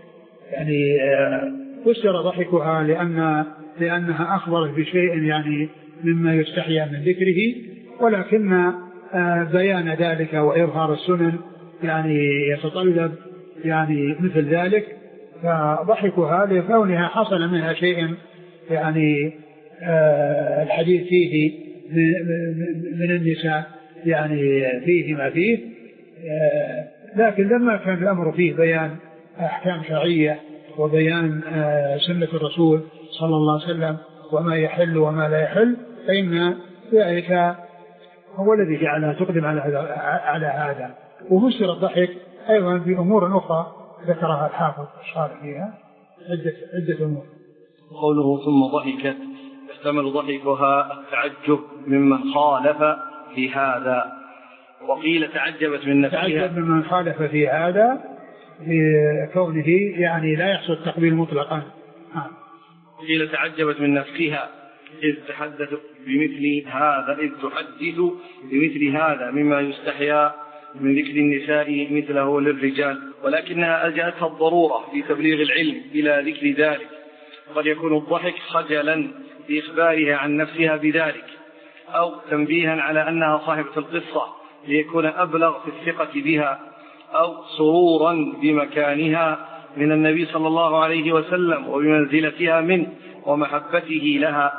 S2: يعني فسر ضحكها لأن لأنها أخبرت بشيء يعني مما يستحيا من ذكره، ولكن بيان ذلك وإظهار السنن يعني يتطلب يعني مثل ذلك، فضحكها لكونها حصل منها شيء يعني الحديث فيه من النساء يعني فيه ما فيه، لكن لما كان الأمر فيه بيان أحكام شرعية وبيان سنة الرسول صلى الله عليه وسلم وما يحل وما لا يحل، فإن ذلك هو الذي جعلها تقدم على هذا على هذا. وفسر الضحك أيضا بأمور أخرى ذكرها الحافظ الشارح فيها عدة عدة أمور.
S1: قوله ثم ضحكت يحتمل ضحكها التعجب ممن خالف في هذا، وقيل تعجبت من نفسها.
S2: تعجب ممن خالف في هذا بكونه يعني لا يحصل التقبيل مطلقا.
S1: قيل تعجبت من نفسها إذ تحدث بمثل هذا إذ تحدث بمثل هذا مما يستحيا من ذكر النساء مثله للرجال، ولكنها ألجأتها الضرورة في تبليغ العلم إلى ذكر ذلك. قد يكون الضحك خجلا بإخبارها عن نفسها بذلك، أو تنبيها على أنها صاحبة القصة ليكون أبلغ في الثقة بها، أو سرورا بمكانها من النبي صلى الله عليه وسلم وبمنزلتها منه ومحبته لها.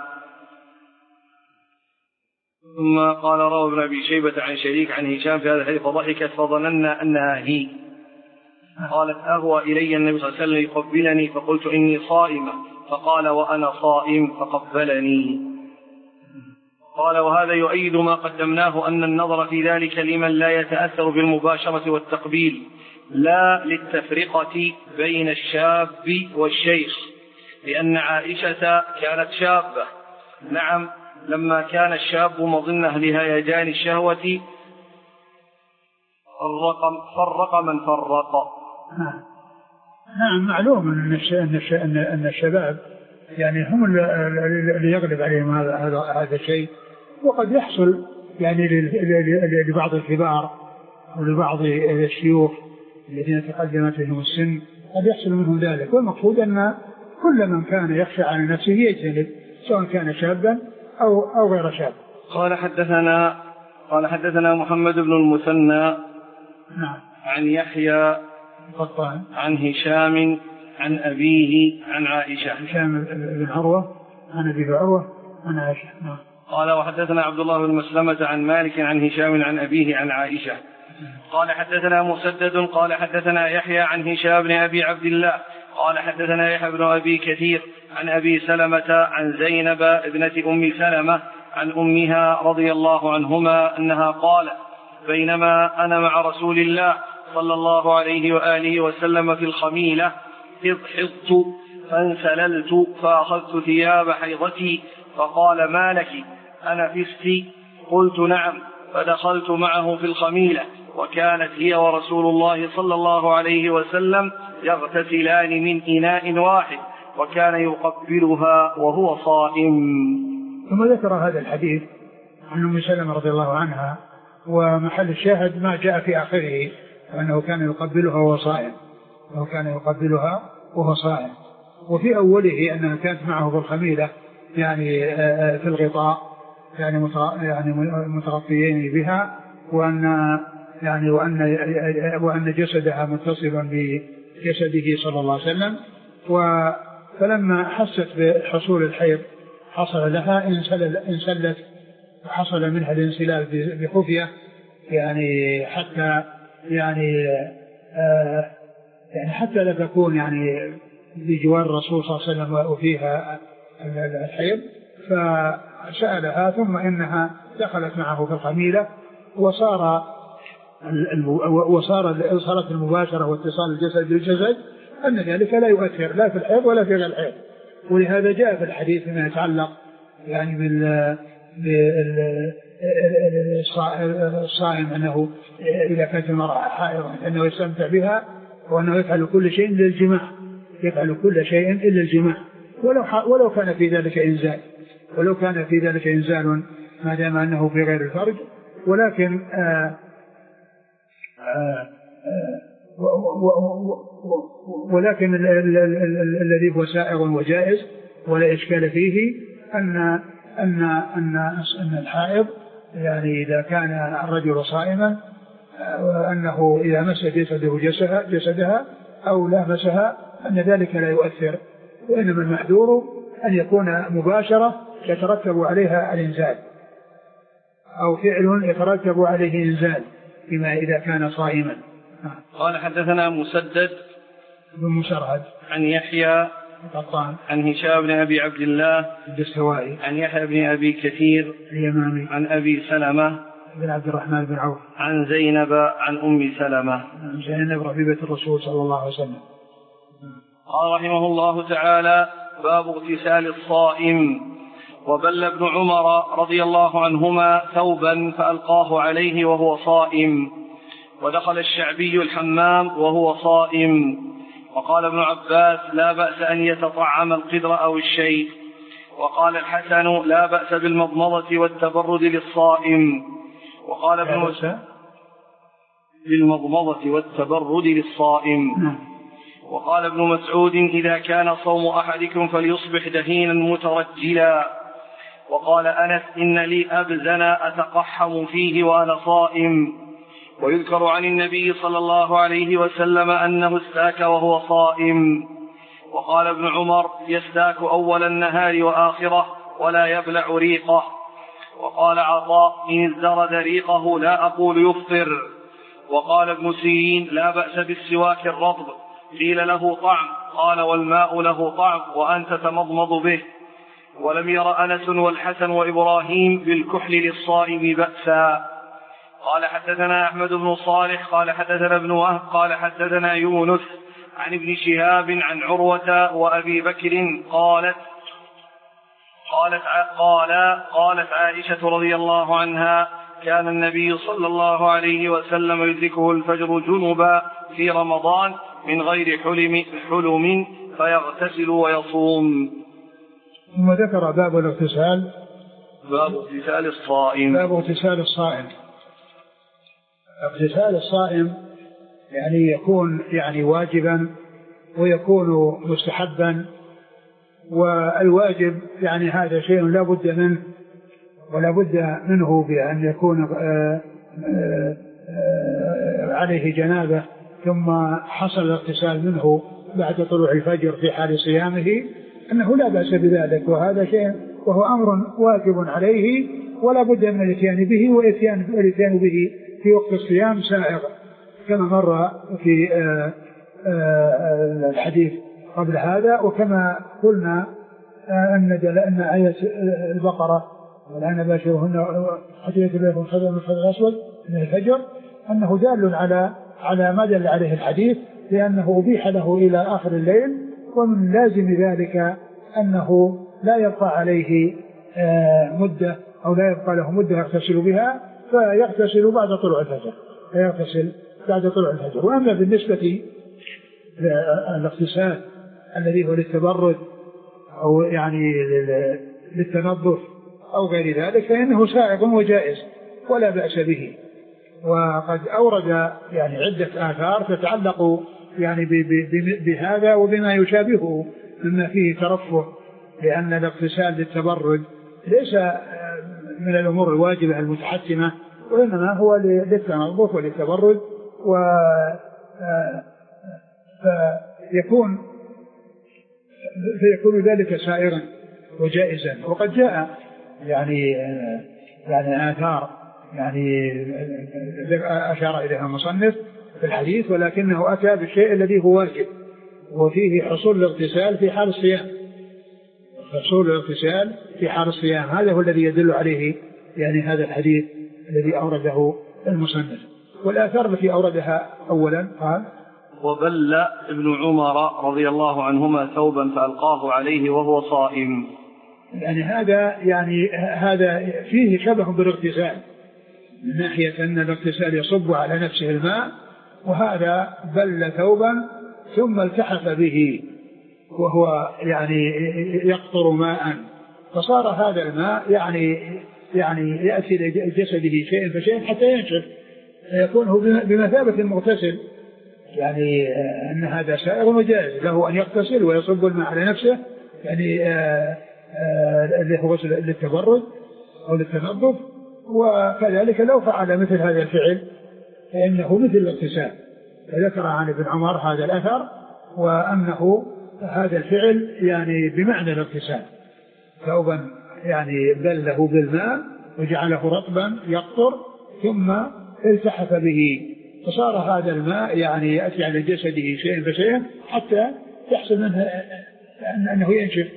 S1: ثم قال روى ابن أبي شيبة عن شريك عن هشام في هذا الحديث فضحكت فظننا أنها هي. قالت أهوى إلي النبي صلى الله عليه وسلم يقبلني فقلت إني صائمة، فقال وأنا صائم فقبلني. قال وهذا يؤيد ما قدمناه أن النظر في ذلك لمن لا يتأثر بالمباشرة والتقبيل، لا للتفرقة بين الشاب والشيخ، لأن عائشة كانت شابة. نعم، لما كان الشاب مظنه لهيجان الشهوة فرق, فرق من فرق.
S2: نعم، معلوم أن الشباب يعني هم اللي يغلب عليهم هذا هذا الشيء، وقد يحصل يعني لبعض الكبار أو لبعض الشيوخ الذين تقدمت لهم السن قد يحصل منهم ذلك. والمقصود أن كل من كان يخشى على نفسه يجتنب، سواء كان شابا أو أو غير شاب.
S1: قال حدثنا قال حدثنا محمد بن المثنى
S2: نعم
S1: عن يحيى
S2: قطان
S1: عن هشام عن أبيه عن عائشة.
S2: هشام بن عروة عن أبي عروة عن عائشة. نعم.
S1: قال وحدثنا عبد الله بن مسلمة عن مالك عن هشام عن أبيه عن عائشة. قال حدثنا مسدد قال حدثنا يحيى عن هشام بن أبي عبد الله قال حدثنا يحيى بن أبي كثير عن أبي سلمة عن زينب ابنة أم سلمة عن أمها رضي الله عنهما أنها قالت بينما أنا مع رسول الله صلى الله عليه وآله وسلم في الخميلة إذ حضت فانسللت فأخذت ثياب حيضتي فقال ما لك أنا فستي؟ قلت نعم، فدخلت معه في الخميلة وكانت هي ورسول الله صلى الله عليه وسلم يغتسلان من إناء واحد وكان يقبلها وهو صائم.
S2: ثم ذكر هذا الحديث عن أم سلمة رضي الله عنها، ومحل الشاهد ما جاء في آخره وأنه كان يقبلها وهو صائم، وهو كان يقبلها وهو صائم. وفي أوله أنها كانت معه في الخميلة يعني في الغطاء يعني يعني متغطيين بها، وأن يعني وأن وأن جسدها متصل بجسده صلى الله عليه وسلم. فلما حست بحصول الحيض حصل لها انسلت وحصل منها الانسلال بخفية يعني حتى يعني آه يعني حتى لا تكون يعني بجوار الرسول صلى الله عليه وسلم وفيها الحيض. فسألها ثم إنها دخلت معه في الخميلة وصار وصار صارت المباشرة واتصال الجسد بالجسد أن ذلك لا يؤثر لا في الحيض ولا في غير الحيض. ولهذا جاء في الحديث فيما يتعلق يعني بال بالصائم أنه إذا كانت المرأة حائضة أنه يستمتع بها وأنه يفعل كل شيء إلا الجماع، يفعل كل شيء إلا الجماع ولو ولو كان في ذلك إنزال ولو كان في ذلك إنزال ما دام أنه في غير الفرج. ولكن آآ آآ ولكن الذي هو سائغ وجائز ولا إشكال فيه أن أن أن أن الحائض يعني إذا كان الرجل صائما وأنه إذا مس جسده جسدها أو لامسها أن ذلك لا يؤثر، وإنما المحذور أن يكون مباشرة يترتب عليها الإنزال أو فعل يترتب عليه إنزال فيما إذا كان صائما.
S1: قال حدثنا مسدد
S2: بن مسرهد
S1: عن يحيى
S2: قطان
S1: عن هشام بن أبي عبد الله
S2: الدستوائي
S1: عن يحيى بن أبي كثير
S2: اليمامي
S1: عن أبي سلمة
S2: بن عبد الرحمن بن عوف
S1: عن زينب عن أم سلمة
S2: عن زينب ربيبة الرسول صلى الله عليه وسلم.
S1: قال رحمه الله تعالى: باب اغتسال الصائم. وبل ابن عمر رضي الله عنهما ثوبا فألقاه عليه وهو صائم، ودخل الشعبي الحمام وهو صائم. وقال ابن عباس: لا بأس أن يتطعم القدر أو الشيء. وقال الحسن: لا بأس بالمضمضة والتبرد للصائم. وقال ابن مسعود: بالمضمضة والتبرد للصائم. وقال ابن مسعود: إذا كان صوم أحدكم فليصبح دهينا مترجلا. وقال أنس: إن لي أبزنا أتقحم فيه وأنا صائم. ويذكر عن النبي صلى الله عليه وسلم أنه استاك وهو صائم. وقال ابن عمر: يستاك أول النهار وآخره ولا يبلع ريقه. وقال عطاء: إن ازدرد ريقه لا أقول يفطر. وقال ابن سيرين: لا بأس بالسواك الرطب. قيل: له طعم؟ قال: والماء له طعم وأنت تمضمض به. ولم ير أنس والحسن وإبراهيم بالكحل للصائم بأسا. قال حدثنا أحمد بن صالح قال حدثنا ابن وهب قال حدثنا يونس عن ابن شهاب عن عروة وأبي بكر قالت قالت قال قالت عائشة رضي الله عنها: كان النبي صلى الله عليه وسلم يدركه الفجر جنبا في رمضان من غير حلم, حلم فيغتسل ويصوم.
S2: ثم ذكر باب الاغتسال.
S1: باب اغتسال الصائم.
S2: باب اغتسال الصائم. اغتسال الصائم يعني يكون يعني واجبا ويكون مستحبا. والواجب يعني هذا شيء لا بد منه ولا بد منه بأن يكون آآ آآ عليه جنابه ثم حصل الاغتسال منه بعد طلوع الفجر في حال صيامه أنه لا بأس بذلك، وهذا شيء وهو أمر واجب عليه ولا بد من الاتيان به، والاتيان به في وقت الصيام سائغ كما مر في آآ آآ الحديث قبل هذا. وكما قلنا أن أن آية البقرة والآن باشرهن حديث الليل والفجر من الفجر الأسود من الفجر أنه دال على على ما دل عليه الحديث، لأنه أبيح له إلى آخر الليل، ومن لازم ذلك أنه لا يبقى عليه مدة أو لا يبقى له مدة يغتسل بها، فيغتسل بعد طلوع الفجر فيغتسل بعد طلوع الفجر. وأما بالنسبة للاغتسال الذي هو للتبرد أو يعني للتنظف أو غير ذلك فإنه سائغ وجائز ولا بأس به. وقد أورد يعني عدة آثار تتعلق يعني بهذا وبما يشابهه مما فيه ترفه، لأن الاغتسال للتبرد ليس من الأمور الواجبة المتحتمة، وإنما هو للتنظف وللتبرد، و فيكون فيكون ذلك سائرا وجائزا. وقد جاء يعني يعني آثار يعني أشار إليها المصنف في الحديث، ولكنه أتى بالشيء الذي هو واجب وفيه حصول الاغتسال في حال الصيام. حصول الاغتسال في حال الصيام هذا هو الذي يدل عليه يعني هذا الحديث الذي أورده المصنف. والآثار التي أوردها أولا قال:
S1: وبل ابن عمر رضي الله عنهما ثوبا فألقاه عليه وهو صائم.
S2: يعني هذا يعني هذا فيه شبه بالاغتسال من ناحية أن الاغتسال يصب على نفسه الماء، وهذا بل ثوبا ثم التحف به وهو يعني يقطر ماء، فصار هذا الماء يعني يعني يأتي لجسده شيئا فشيئا حتى ينشف، فيكون بمثابة المغتسل يعني أن هذا سائغ وجائز له أن يغتسل ويصب الماء على نفسه يعني اللي هو للتبرد أو للتنظف. وكذلك لو فعل مثل هذا الفعل فإنه مثل الاغتسال. فذكر عن ابن عمر هذا الأثر وأنه هذا الفعل يعني بمعنى الاغتسال، ثوبا يعني بله بالماء وجعله رطبا يقطر ثم التحف به فصار هذا الماء يعني يأتي على جسده شيئا فشيئا حتى يحصل منه أنه ينشف.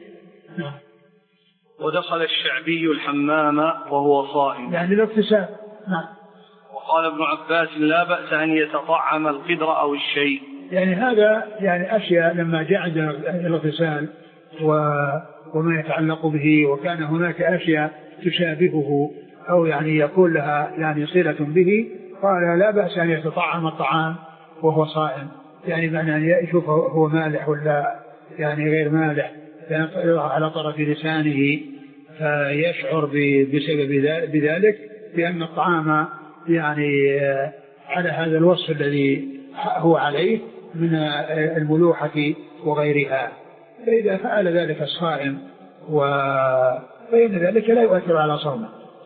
S1: ودخل الشعبي الحمام وهو صائم يعني
S2: الاغتسال. نعم.
S1: وقال ابن عباس لا بأس أن يتطعم القدر أو الشيء.
S2: يعني هذا يعني أشياء لما جاء عند الاغتسال وما يتعلق به وكان هناك أشياء تشابهه أو يعني يكون لها يعني صلة به قال لا بأس أن يتطعم الطعام وهو صائم. يعني معنى أن يشوف هو مالح ولا يعني غير مالح يضع على طرف لسانه فيشعر بسبب ذلك بأن الطعام يعني على هذا الوصف الذي هو عليه من الملوحة وغيرها. فإذا فعل ذلك الصائم فإن ذلك لا يؤثر على صومه.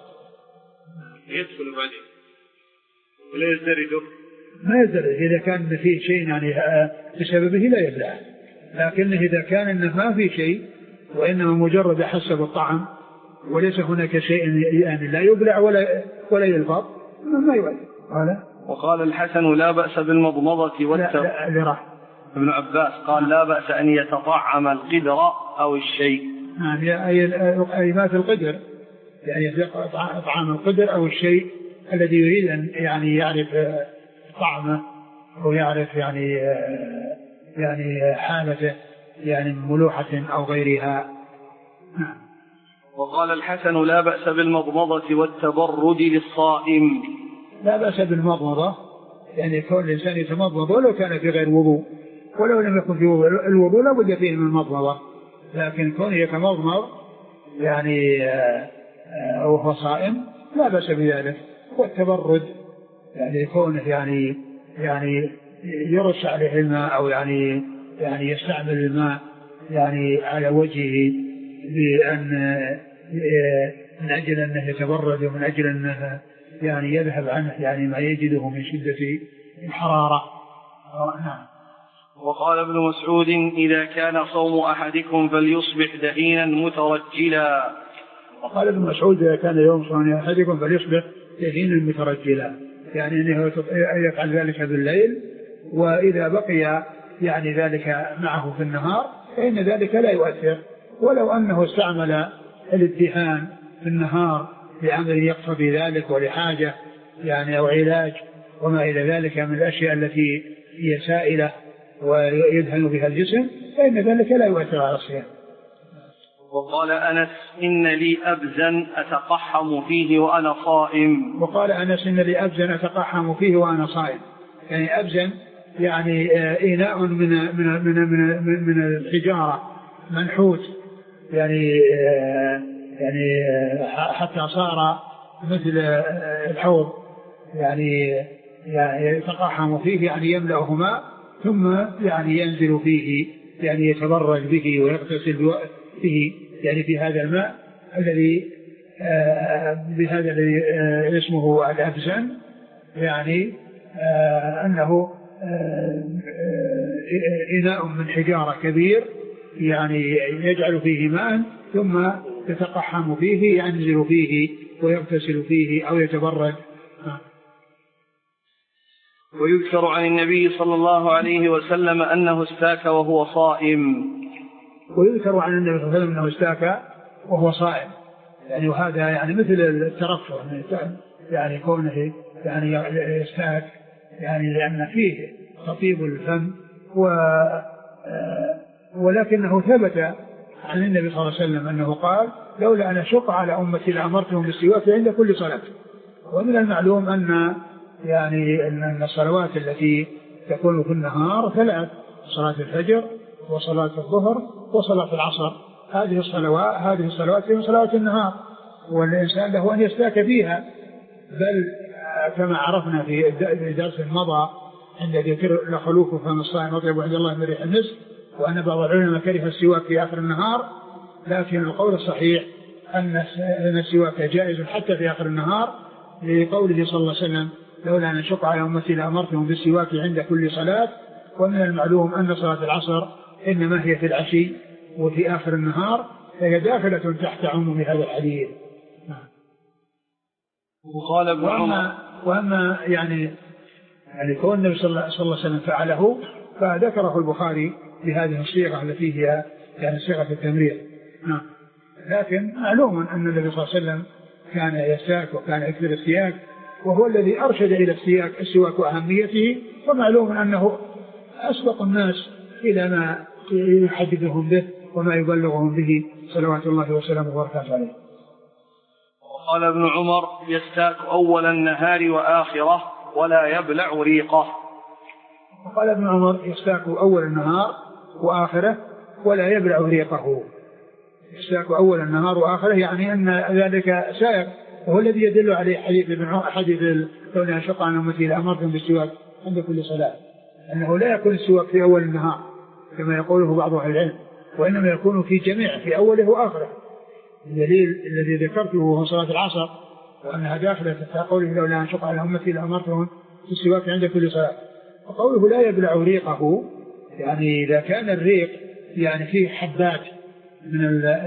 S1: يدخل بعدين ولا يزدرده
S2: ما يزدرد إذا كان فيه شيء يعني بسببه لا يبلع، لكن إذا كان إنه ما في شيء وإنما مجرد حسب الطعم وليس هناك شيء يعني لا يبلع ولا ولا يلفظ ما يؤثر. قال
S1: وقال الحسن لا بأس بالمضمضة والتر. ابن عباس قال لا بأس أن يتطعم القدر أو الشيء.
S2: يعني أي ما في القدر يعني طعام القدر أو الشيء الذي يريد أن يعني يعرف طعمه أو يعرف يعني يعني حالته يعني ملوحة أو غيرها.
S1: وقال الحسن لا بأس بالمضمضة والتبرد للصائم.
S2: لا بأس بالمضمضة يعني كون الإنسان يتمضمض ولو كان في غير وضوء ولو لم يكن في الوضوء لا بد فيه من المضمضة، لكن كون يتمضمض يعني وهو صائم لا بأس بذلك. والتبرد يعني كونه يعني يعني يرش عليه الماء أو يعني يعني يستعمل الماء يعني على وجهه بأن من أجل أنه يتبرد ومن أجل أنه يعني يذهب عنه يعني ما يجده من شدة الحرارة. نعم.
S1: وقال ابن مسعود إذا كان صوم أحدكم فليصبح دهينا مترجلا.
S2: وقال ابن مسعود إذا كان يوم صوم أحدكم فليصبح دهينا مترجلا يعني أنه يفعل ذلك بالليل وإذا بقي يعني ذلك معه في النهار فإن ذلك لا يؤثر. ولو أنه استعمل الادهان في النهار لأمر يقتضي ذلك ولحاجة يعني أو علاج وما إلى ذلك من الأشياء التي هي سائلة ويدهن بها الجسم فإن ذلك لا يؤثر على الصيام.
S1: وقال أنس إن لي أبزا أتقحم فيه وأنا صائم.
S2: وقال أنس إن لي أبزا أتقحم فيه وأنا صائم. يعني أبزا يعني إناء من من من من, من الحجارة منحوت يعني يعني حتى صار مثل الحوض يعني يتقحم فيه يعني يملأه ماء ثم يعني ينزل فيه يعني يتبرج به ويغتسل به يعني في هذا الماء الذي بهذا الذي اسمه الأبزان يعني أنه إناء من حجارة كبير يعني يجعل فيه ماء ثم يتقحم فيه ينزل فيه ويغتسل فيه أو يتبرد.
S1: ويذكر عن النبي صلى الله عليه وسلم أنه استاك وهو صائم.
S2: ويذكر عن النبي صلى الله عليه وسلم أنه استاك وهو صائم يعني وهذا يعني مثل الترفع يعني كونه يعني يستاك يعني لأن فيه تطيب الفم و ولكنه ثبت عن النبي صلى الله عليه وسلم أنه قال لولا أن أشق على أمتي لأمرتهم بالسواك عند كل صلاة. ومن المعلوم أن يعني أن الصلوات التي تكون في النهار ثلاث: صلاة الفجر وصلاة الظهر وصلاة العصر. هذه الصلوات هذه الصلوات هي صلوات النهار والإنسان له أن يستاك فيها. بل كما عرفنا في درس مضى عند ذكر خلوف فم الصائم أطيب عند الله من ريح المسك، وأن بعض العلماء كره السواك في آخر النهار، لكن القول الصحيح أن السواك جائز حتى في آخر النهار، لقوله صلى الله عليه وسلم لولا أن أشق على أمتي لأمرتهم بالسواك عند كل صلاة. ومن المعلوم أن صلاة العصر إنما هي في العشي وفي آخر النهار، فهي داخلة تحت عموم هذا الحديث.
S1: وقال ابن عمر
S2: وأما يعني يعني كون النبي صلى الله عليه وسلم فعله فذكره البخاري بهذه الصيغة التي هي يعني صيغة التمريض. نعم. لكن معلوم أن النبي صلى الله عليه وسلم كان يستاك وكان يكثر السياك، وهو الذي أرشد إلى السياك السواك وأهميته، ومعلوم أنه أسبق الناس إلى ما يحدثهم به وما يبلغهم به صلوات الله وسلامه وبركاته عليه.
S1: وقال ابن عمر يستاك أول النهار وآخره ولا يبلع ريقه.
S2: وقال ابن عمر يستاك أول النهار وآخره ولا يبلع ريقه. يستاك أول النهار وآخره يعني أن ذلك سائق، وهو الذي يدل عليه حديث ابن عمر حديث لولا أن أشق على أمتي لأمرتهم بالسواك عند كل صلاة، أنه لا يكون السواك في أول النهار كما يقوله بعض أهل العلم، وإنما يكون في جميع في أوله وآخره. الدليل الذي ذكرته هو صلاة العصر، وأنها داخلة في قوله لولا أن أشق على أمتي لأمرتهم بالسواك عند كل صلاة. وقوله لا يبلع ريقه يعني إذا كان الريق يعني فيه حبات من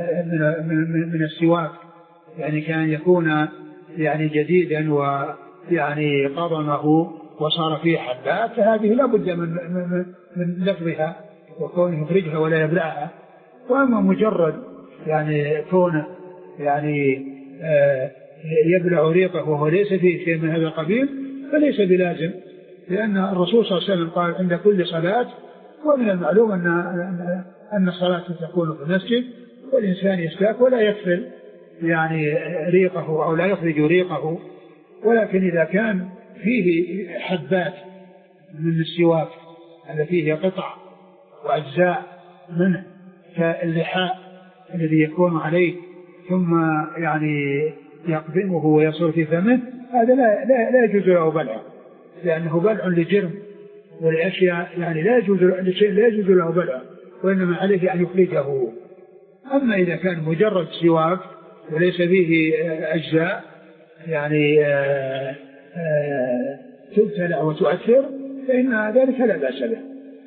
S2: من من السواك، يعني كان يكون يعني جديدا ويعني قضمه وصار فيه حبات، فهذه لا بد من من من لفظها وكونه يخرجها ولا يبلعها. واما مجرد يعني كونه يعني آه يبلع ريقه وهو ليس فيه شيء من هذا القبيل فليس بلازم، لأن الرسول صلى الله عليه وسلم قال عند كل صلاة. ومن المعلوم أن أن الصلاة تكون في المسجد والإنسان يستاك ولا يكفل يعني ريقه أو لا يخرج ريقه، ولكن إذا كان فيه حبات من السواك التي هي قطع وأجزاء منه كاللحاء الذي يكون عليه ثم يعني يقدمه ويصير في فمه، هذا لا, لا, لا يجوز له بلعه، لأنه بلع لجرم ولأشياء يعني لا يجوز لشيء لا يجوز له بلعه، وإنما عليه أن يخرجه. أما إذا كان مجرد سواك وليس فيه أجزاء يعني آآ آآ تبتلع وتؤثر فإن ذلك لا بأس به.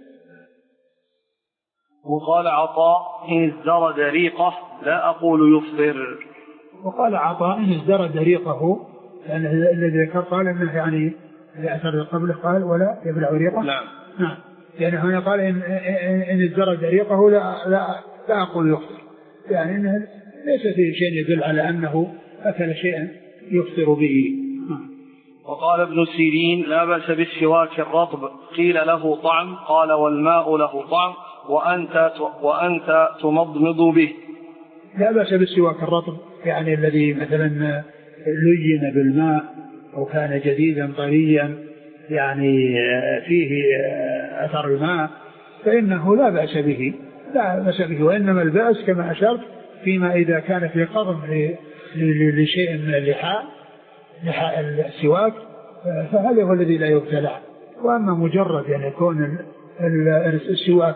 S1: وقال عطاء إن ازدرد ريقه لا أقول يفطر.
S2: وقال عطاء إن ازدرد ريقه، لأن الذي ذكر قال إنه يعني يأثر قبله قال ولا يبلع ريقه.
S1: نعم
S2: نعم، يعني هنا قال إن إن ازدرد ريقه لا لا لا أقول يفطر، يعني إنه ليس فيه شيء يدل على أنه أكل شيئا يفطر به.
S1: وقال ابن سيرين لا بأس بالسواك الرطب، قيل له طعم، قال والماء له طعم وأنت وأنت تمضمض به.
S2: لا بأس بالسواك الرطب يعني الذي مثلا لين بالماء أو كان جديدا طريا يعني فيه أثر الماء فإنه لا بأس به لا بأس به وإنما البأس كما أشرت فيما إذا كان في قضم لشيء من اللحاء لحاء السواك فهذا هو الذي لا يبتلع. وأما مجرد يعني يكون السواك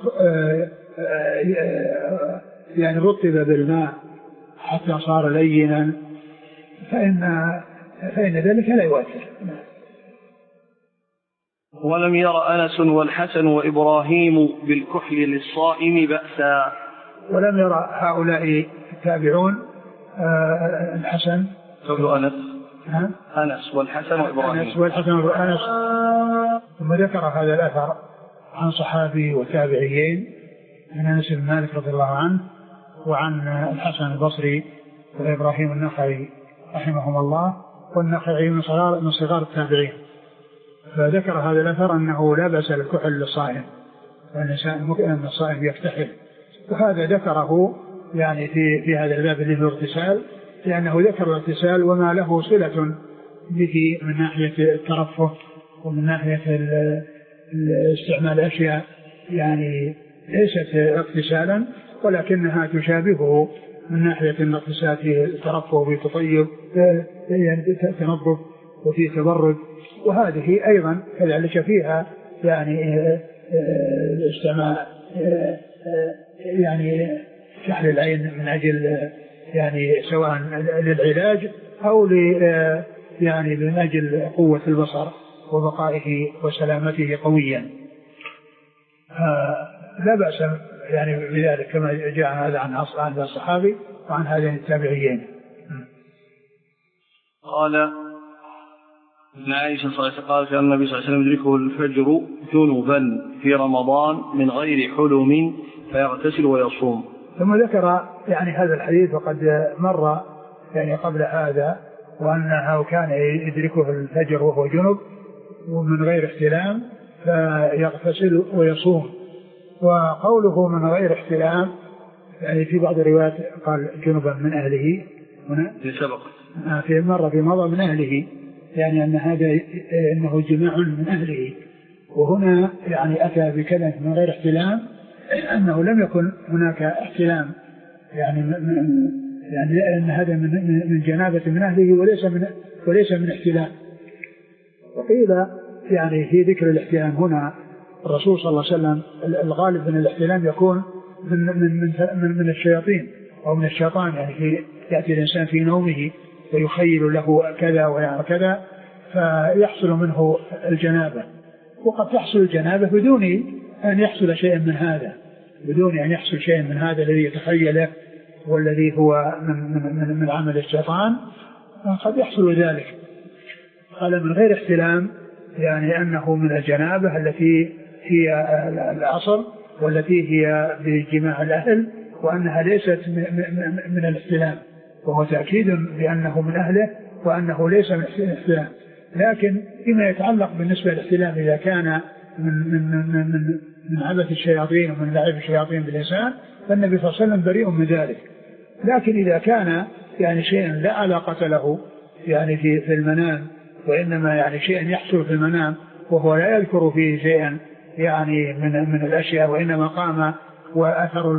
S2: يعني رطب بالماء حتى صار لينا فإن فإن ذلك لا يؤثر.
S1: ولم ير أنس والحسن وإبراهيم بالكحل للصائم بأسا.
S2: ولم يرى هؤلاء التابعون الحسن
S1: قبل أنس أنس والحسن وإبراهيم
S2: أنس والحسن وأنس ثم ذكر هذا الأثر عن صحابي وتابعيين من أنس بن مالك رضي الله عنه وعن الحسن البصري وإبراهيم النخعي رحمهم الله، والنخعي من صغار من صغار التابعين. فذكر هذا الأثر أنه لا بأس بالكحل للصائم وأن الصائم يكتحل، وهذا ذكره يعني في في هذا الباب اللي هو الاغتسال، لأنه ذكر الاغتسال وما له صلة به من ناحية الترفه ومن ناحية استعمال أشياء يعني ليست اغتسالا ولكنها تشابهه من ناحية الاغتسال في الترفه وفي التطيب يعني تنظف وفي تبرد، وهذه أيضا كذلك فيها يعني استعمال يعني كحل العين من أجل يعني سواء للعلاج أو يعني من أجل قوة البصر وبقائه وسلامته قويا. لا بأس يعني بذلك كما جاء هذا عن هذا الصحابي وعن هذين التابعيين.
S1: قال ابن عائشة صلى الله عليه وسلم قال كان النبي صلى الله عليه وسلم يدركه الفجر جنبا في رمضان من غير حلم فيغتسل ويصوم.
S2: ثم ذكر يعني هذا الحديث وقد مر يعني قبل هذا وأنه كان يدركه الفجر وهو جنب ومن غير احتلام فيغتسل ويصوم. وقوله من غير احتلام يعني في بعض الروايات قال جنبا من أهله هنا
S1: في سبق
S2: في مرة في مضى من أهله يعني أن هذا إنه جماع من أهله، وهنا يعني أتى بكلمة من غير احتلام أنه لم يكن هناك احتلام يعني يعني أن هذا من من جنابة من أهله وليس من وليس من احتلام. وقيل يعني في ذكر الاحتلام هنا الرسول صلى الله عليه وسلم الغالب من الاحتلام يكون من من من من الشياطين أو من الشيطان، يعني في يأتي الإنسان في نومه ويخيل له كذا ويرى كذا فيحصل منه الجنابة، وقد تحصل الجنابة بدون أن يحصل شيء من هذا بدون أن يحصل شيء من هذا الذي يتخيله والذي هو من, من, من عمل الشيطان قد يحصل ذلك. قال من غير احتلام يعني أنه من الجنابة التي هي العصر والتي هي بجماع الأهل، وأنها ليست من الاحتلام، وهو تأكيد بأنه من أهله وأنه ليس من الاحتلام. لكن فيما يتعلق بالنسبة للاحتلام إذا كان من من من من, من عبث الشياطين ومن لعب الشياطين بالإنسان فالنبي صلى الله عليه وسلم بريء من ذلك. لكن إذا كان يعني شيء لا علاقة له يعني في في المنام، وإنما يعني شيء يحصل في المنام وهو لا يذكر فيه شيئا يعني من من الأشياء، وإنما قام وأثر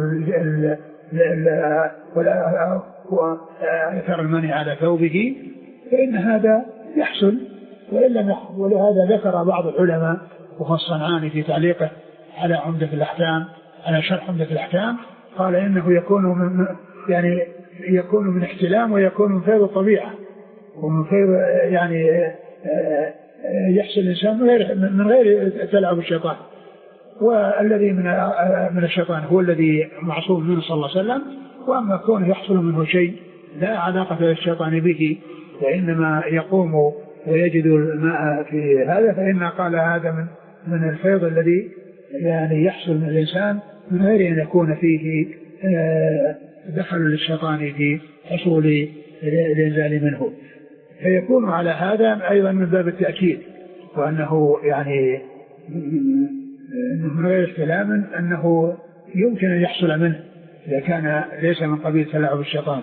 S2: وأثر المني على ثوبه فإن هذا يحصل وإن لم يحصل. ولهذا ذكر بعض العلماء وهو الصنعاني في تعليقه على عمدة الأحكام على شرح عمدة الأحكام قال إنه يكون من يعني يكون من احتلام ويكون من فيض الطبيعة ومن فيض يعني يحصل الإنسان من غير من غير تلعب الشيطان. والذي من من الشيطان هو الذي معصوم منه صلى الله عليه وسلم، وأما كونه يحصل منه شيء لا علاقة للشيطان به وإنما يقوم ويجد الماء في هذا فإن قال هذا من من الفيض الذي يعني يحصل من الإنسان من غير أن يكون فيه دخل للشيطان في حصول الإنزال منه، فيكون على هذا أيضا من باب التأكيد وأنه يعني من غير احتلام أنه يمكن أن يحصل منه إذا كان ليس من قبيل تلاعب الشيطان.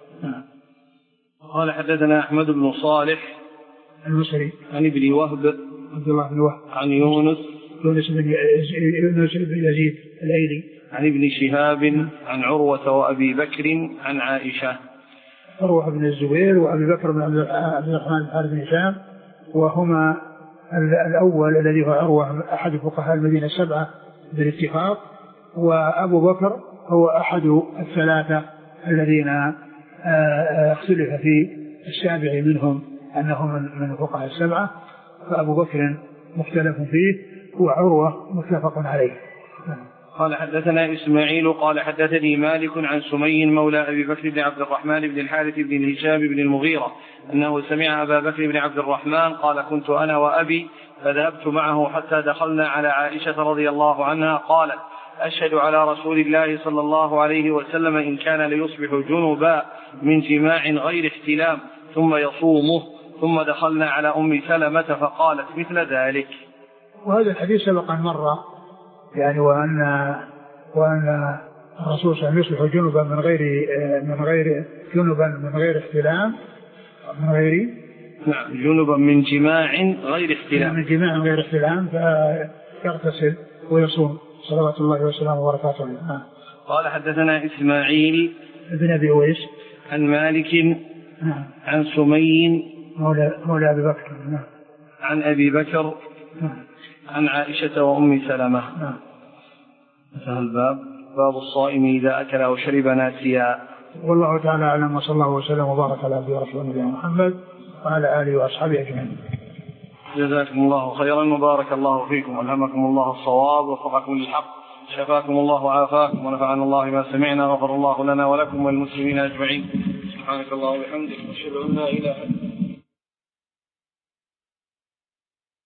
S1: قال حدثنا أحمد بن صالح
S2: المصري
S1: عن ابن وهب
S2: عبد الله بن وهب
S1: عن يونس
S2: يونس بن يونس بن يزيد الأيلي
S1: عن ابن شهاب عن عروة وأبي بكر عن عائشة.
S2: عروة بن الزبير وأبي بكر بن عبد الرحمن بن هشام، وهما الأول الذي هو عروة أحد فقهاء المدينة السبعة بالاتفاق، وأبو بكر هو أحد الثلاثة الذين اختلف في السابع منهم أنه من فقهاء السبعة، فأبو بكر مختلف فيه وعروة متفق عليه.
S1: قال حدثنا إسماعيل قال حدثني مالك عن سمي مولى أبي بكر بن عبد الرحمن بن الحارث بن هشام بن المغيرة أنه سمع أبا بكر بن عبد الرحمن قال كنت أنا وأبي فذهبت معه حتى دخلنا على عائشة رضي الله عنها قالت أشهد على رسول الله صلى الله عليه وسلم إن كان ليصبح جنبا من جماع غير احتلام ثم يصومه، ثم دخلنا على أم سلمة فقالت مثل ذلك.
S2: وهذا الحديث سبق مرة يعني وأن وأن الرسول صلى الله عليه وسلم يصبح جنبا من غير من غير جنبا من غير احتلام من غير
S1: نعم جنبا من جماع غير احتلام
S2: من جماع غير احتلام فيغتسل ويصوم صلوات الله وسلامه وبركاته عليه.
S1: قال حدثنا إسماعيل
S2: ابن أبي أويس
S1: عن مالك عن سمي
S2: مولى, مولى أبي بكر. نعم.
S1: عن أبي بكر.
S2: نعم.
S1: عن عائشة وأم سلمة.
S2: نعم.
S1: انتهى الباب. باب الصائم إذا أكل أو شرب ناسيا.
S2: والله تعالى أعلم، وصلى الله وسلم وبارك على عبده ورسوله نبينا محمد وعلى آله وأصحابه أجمعين.
S1: جزاكم الله خيرا وبارك الله فيكم، ألهمكم الله الصواب ووفقكم للحق، شفاكم الله وعافاكم ونفعنا الله ما سمعنا، غفر الله لنا ولكم وللمسلمين أجمعين. سبحانك اللهم وبحمدك، أشهد أن لا إله إلا أنت.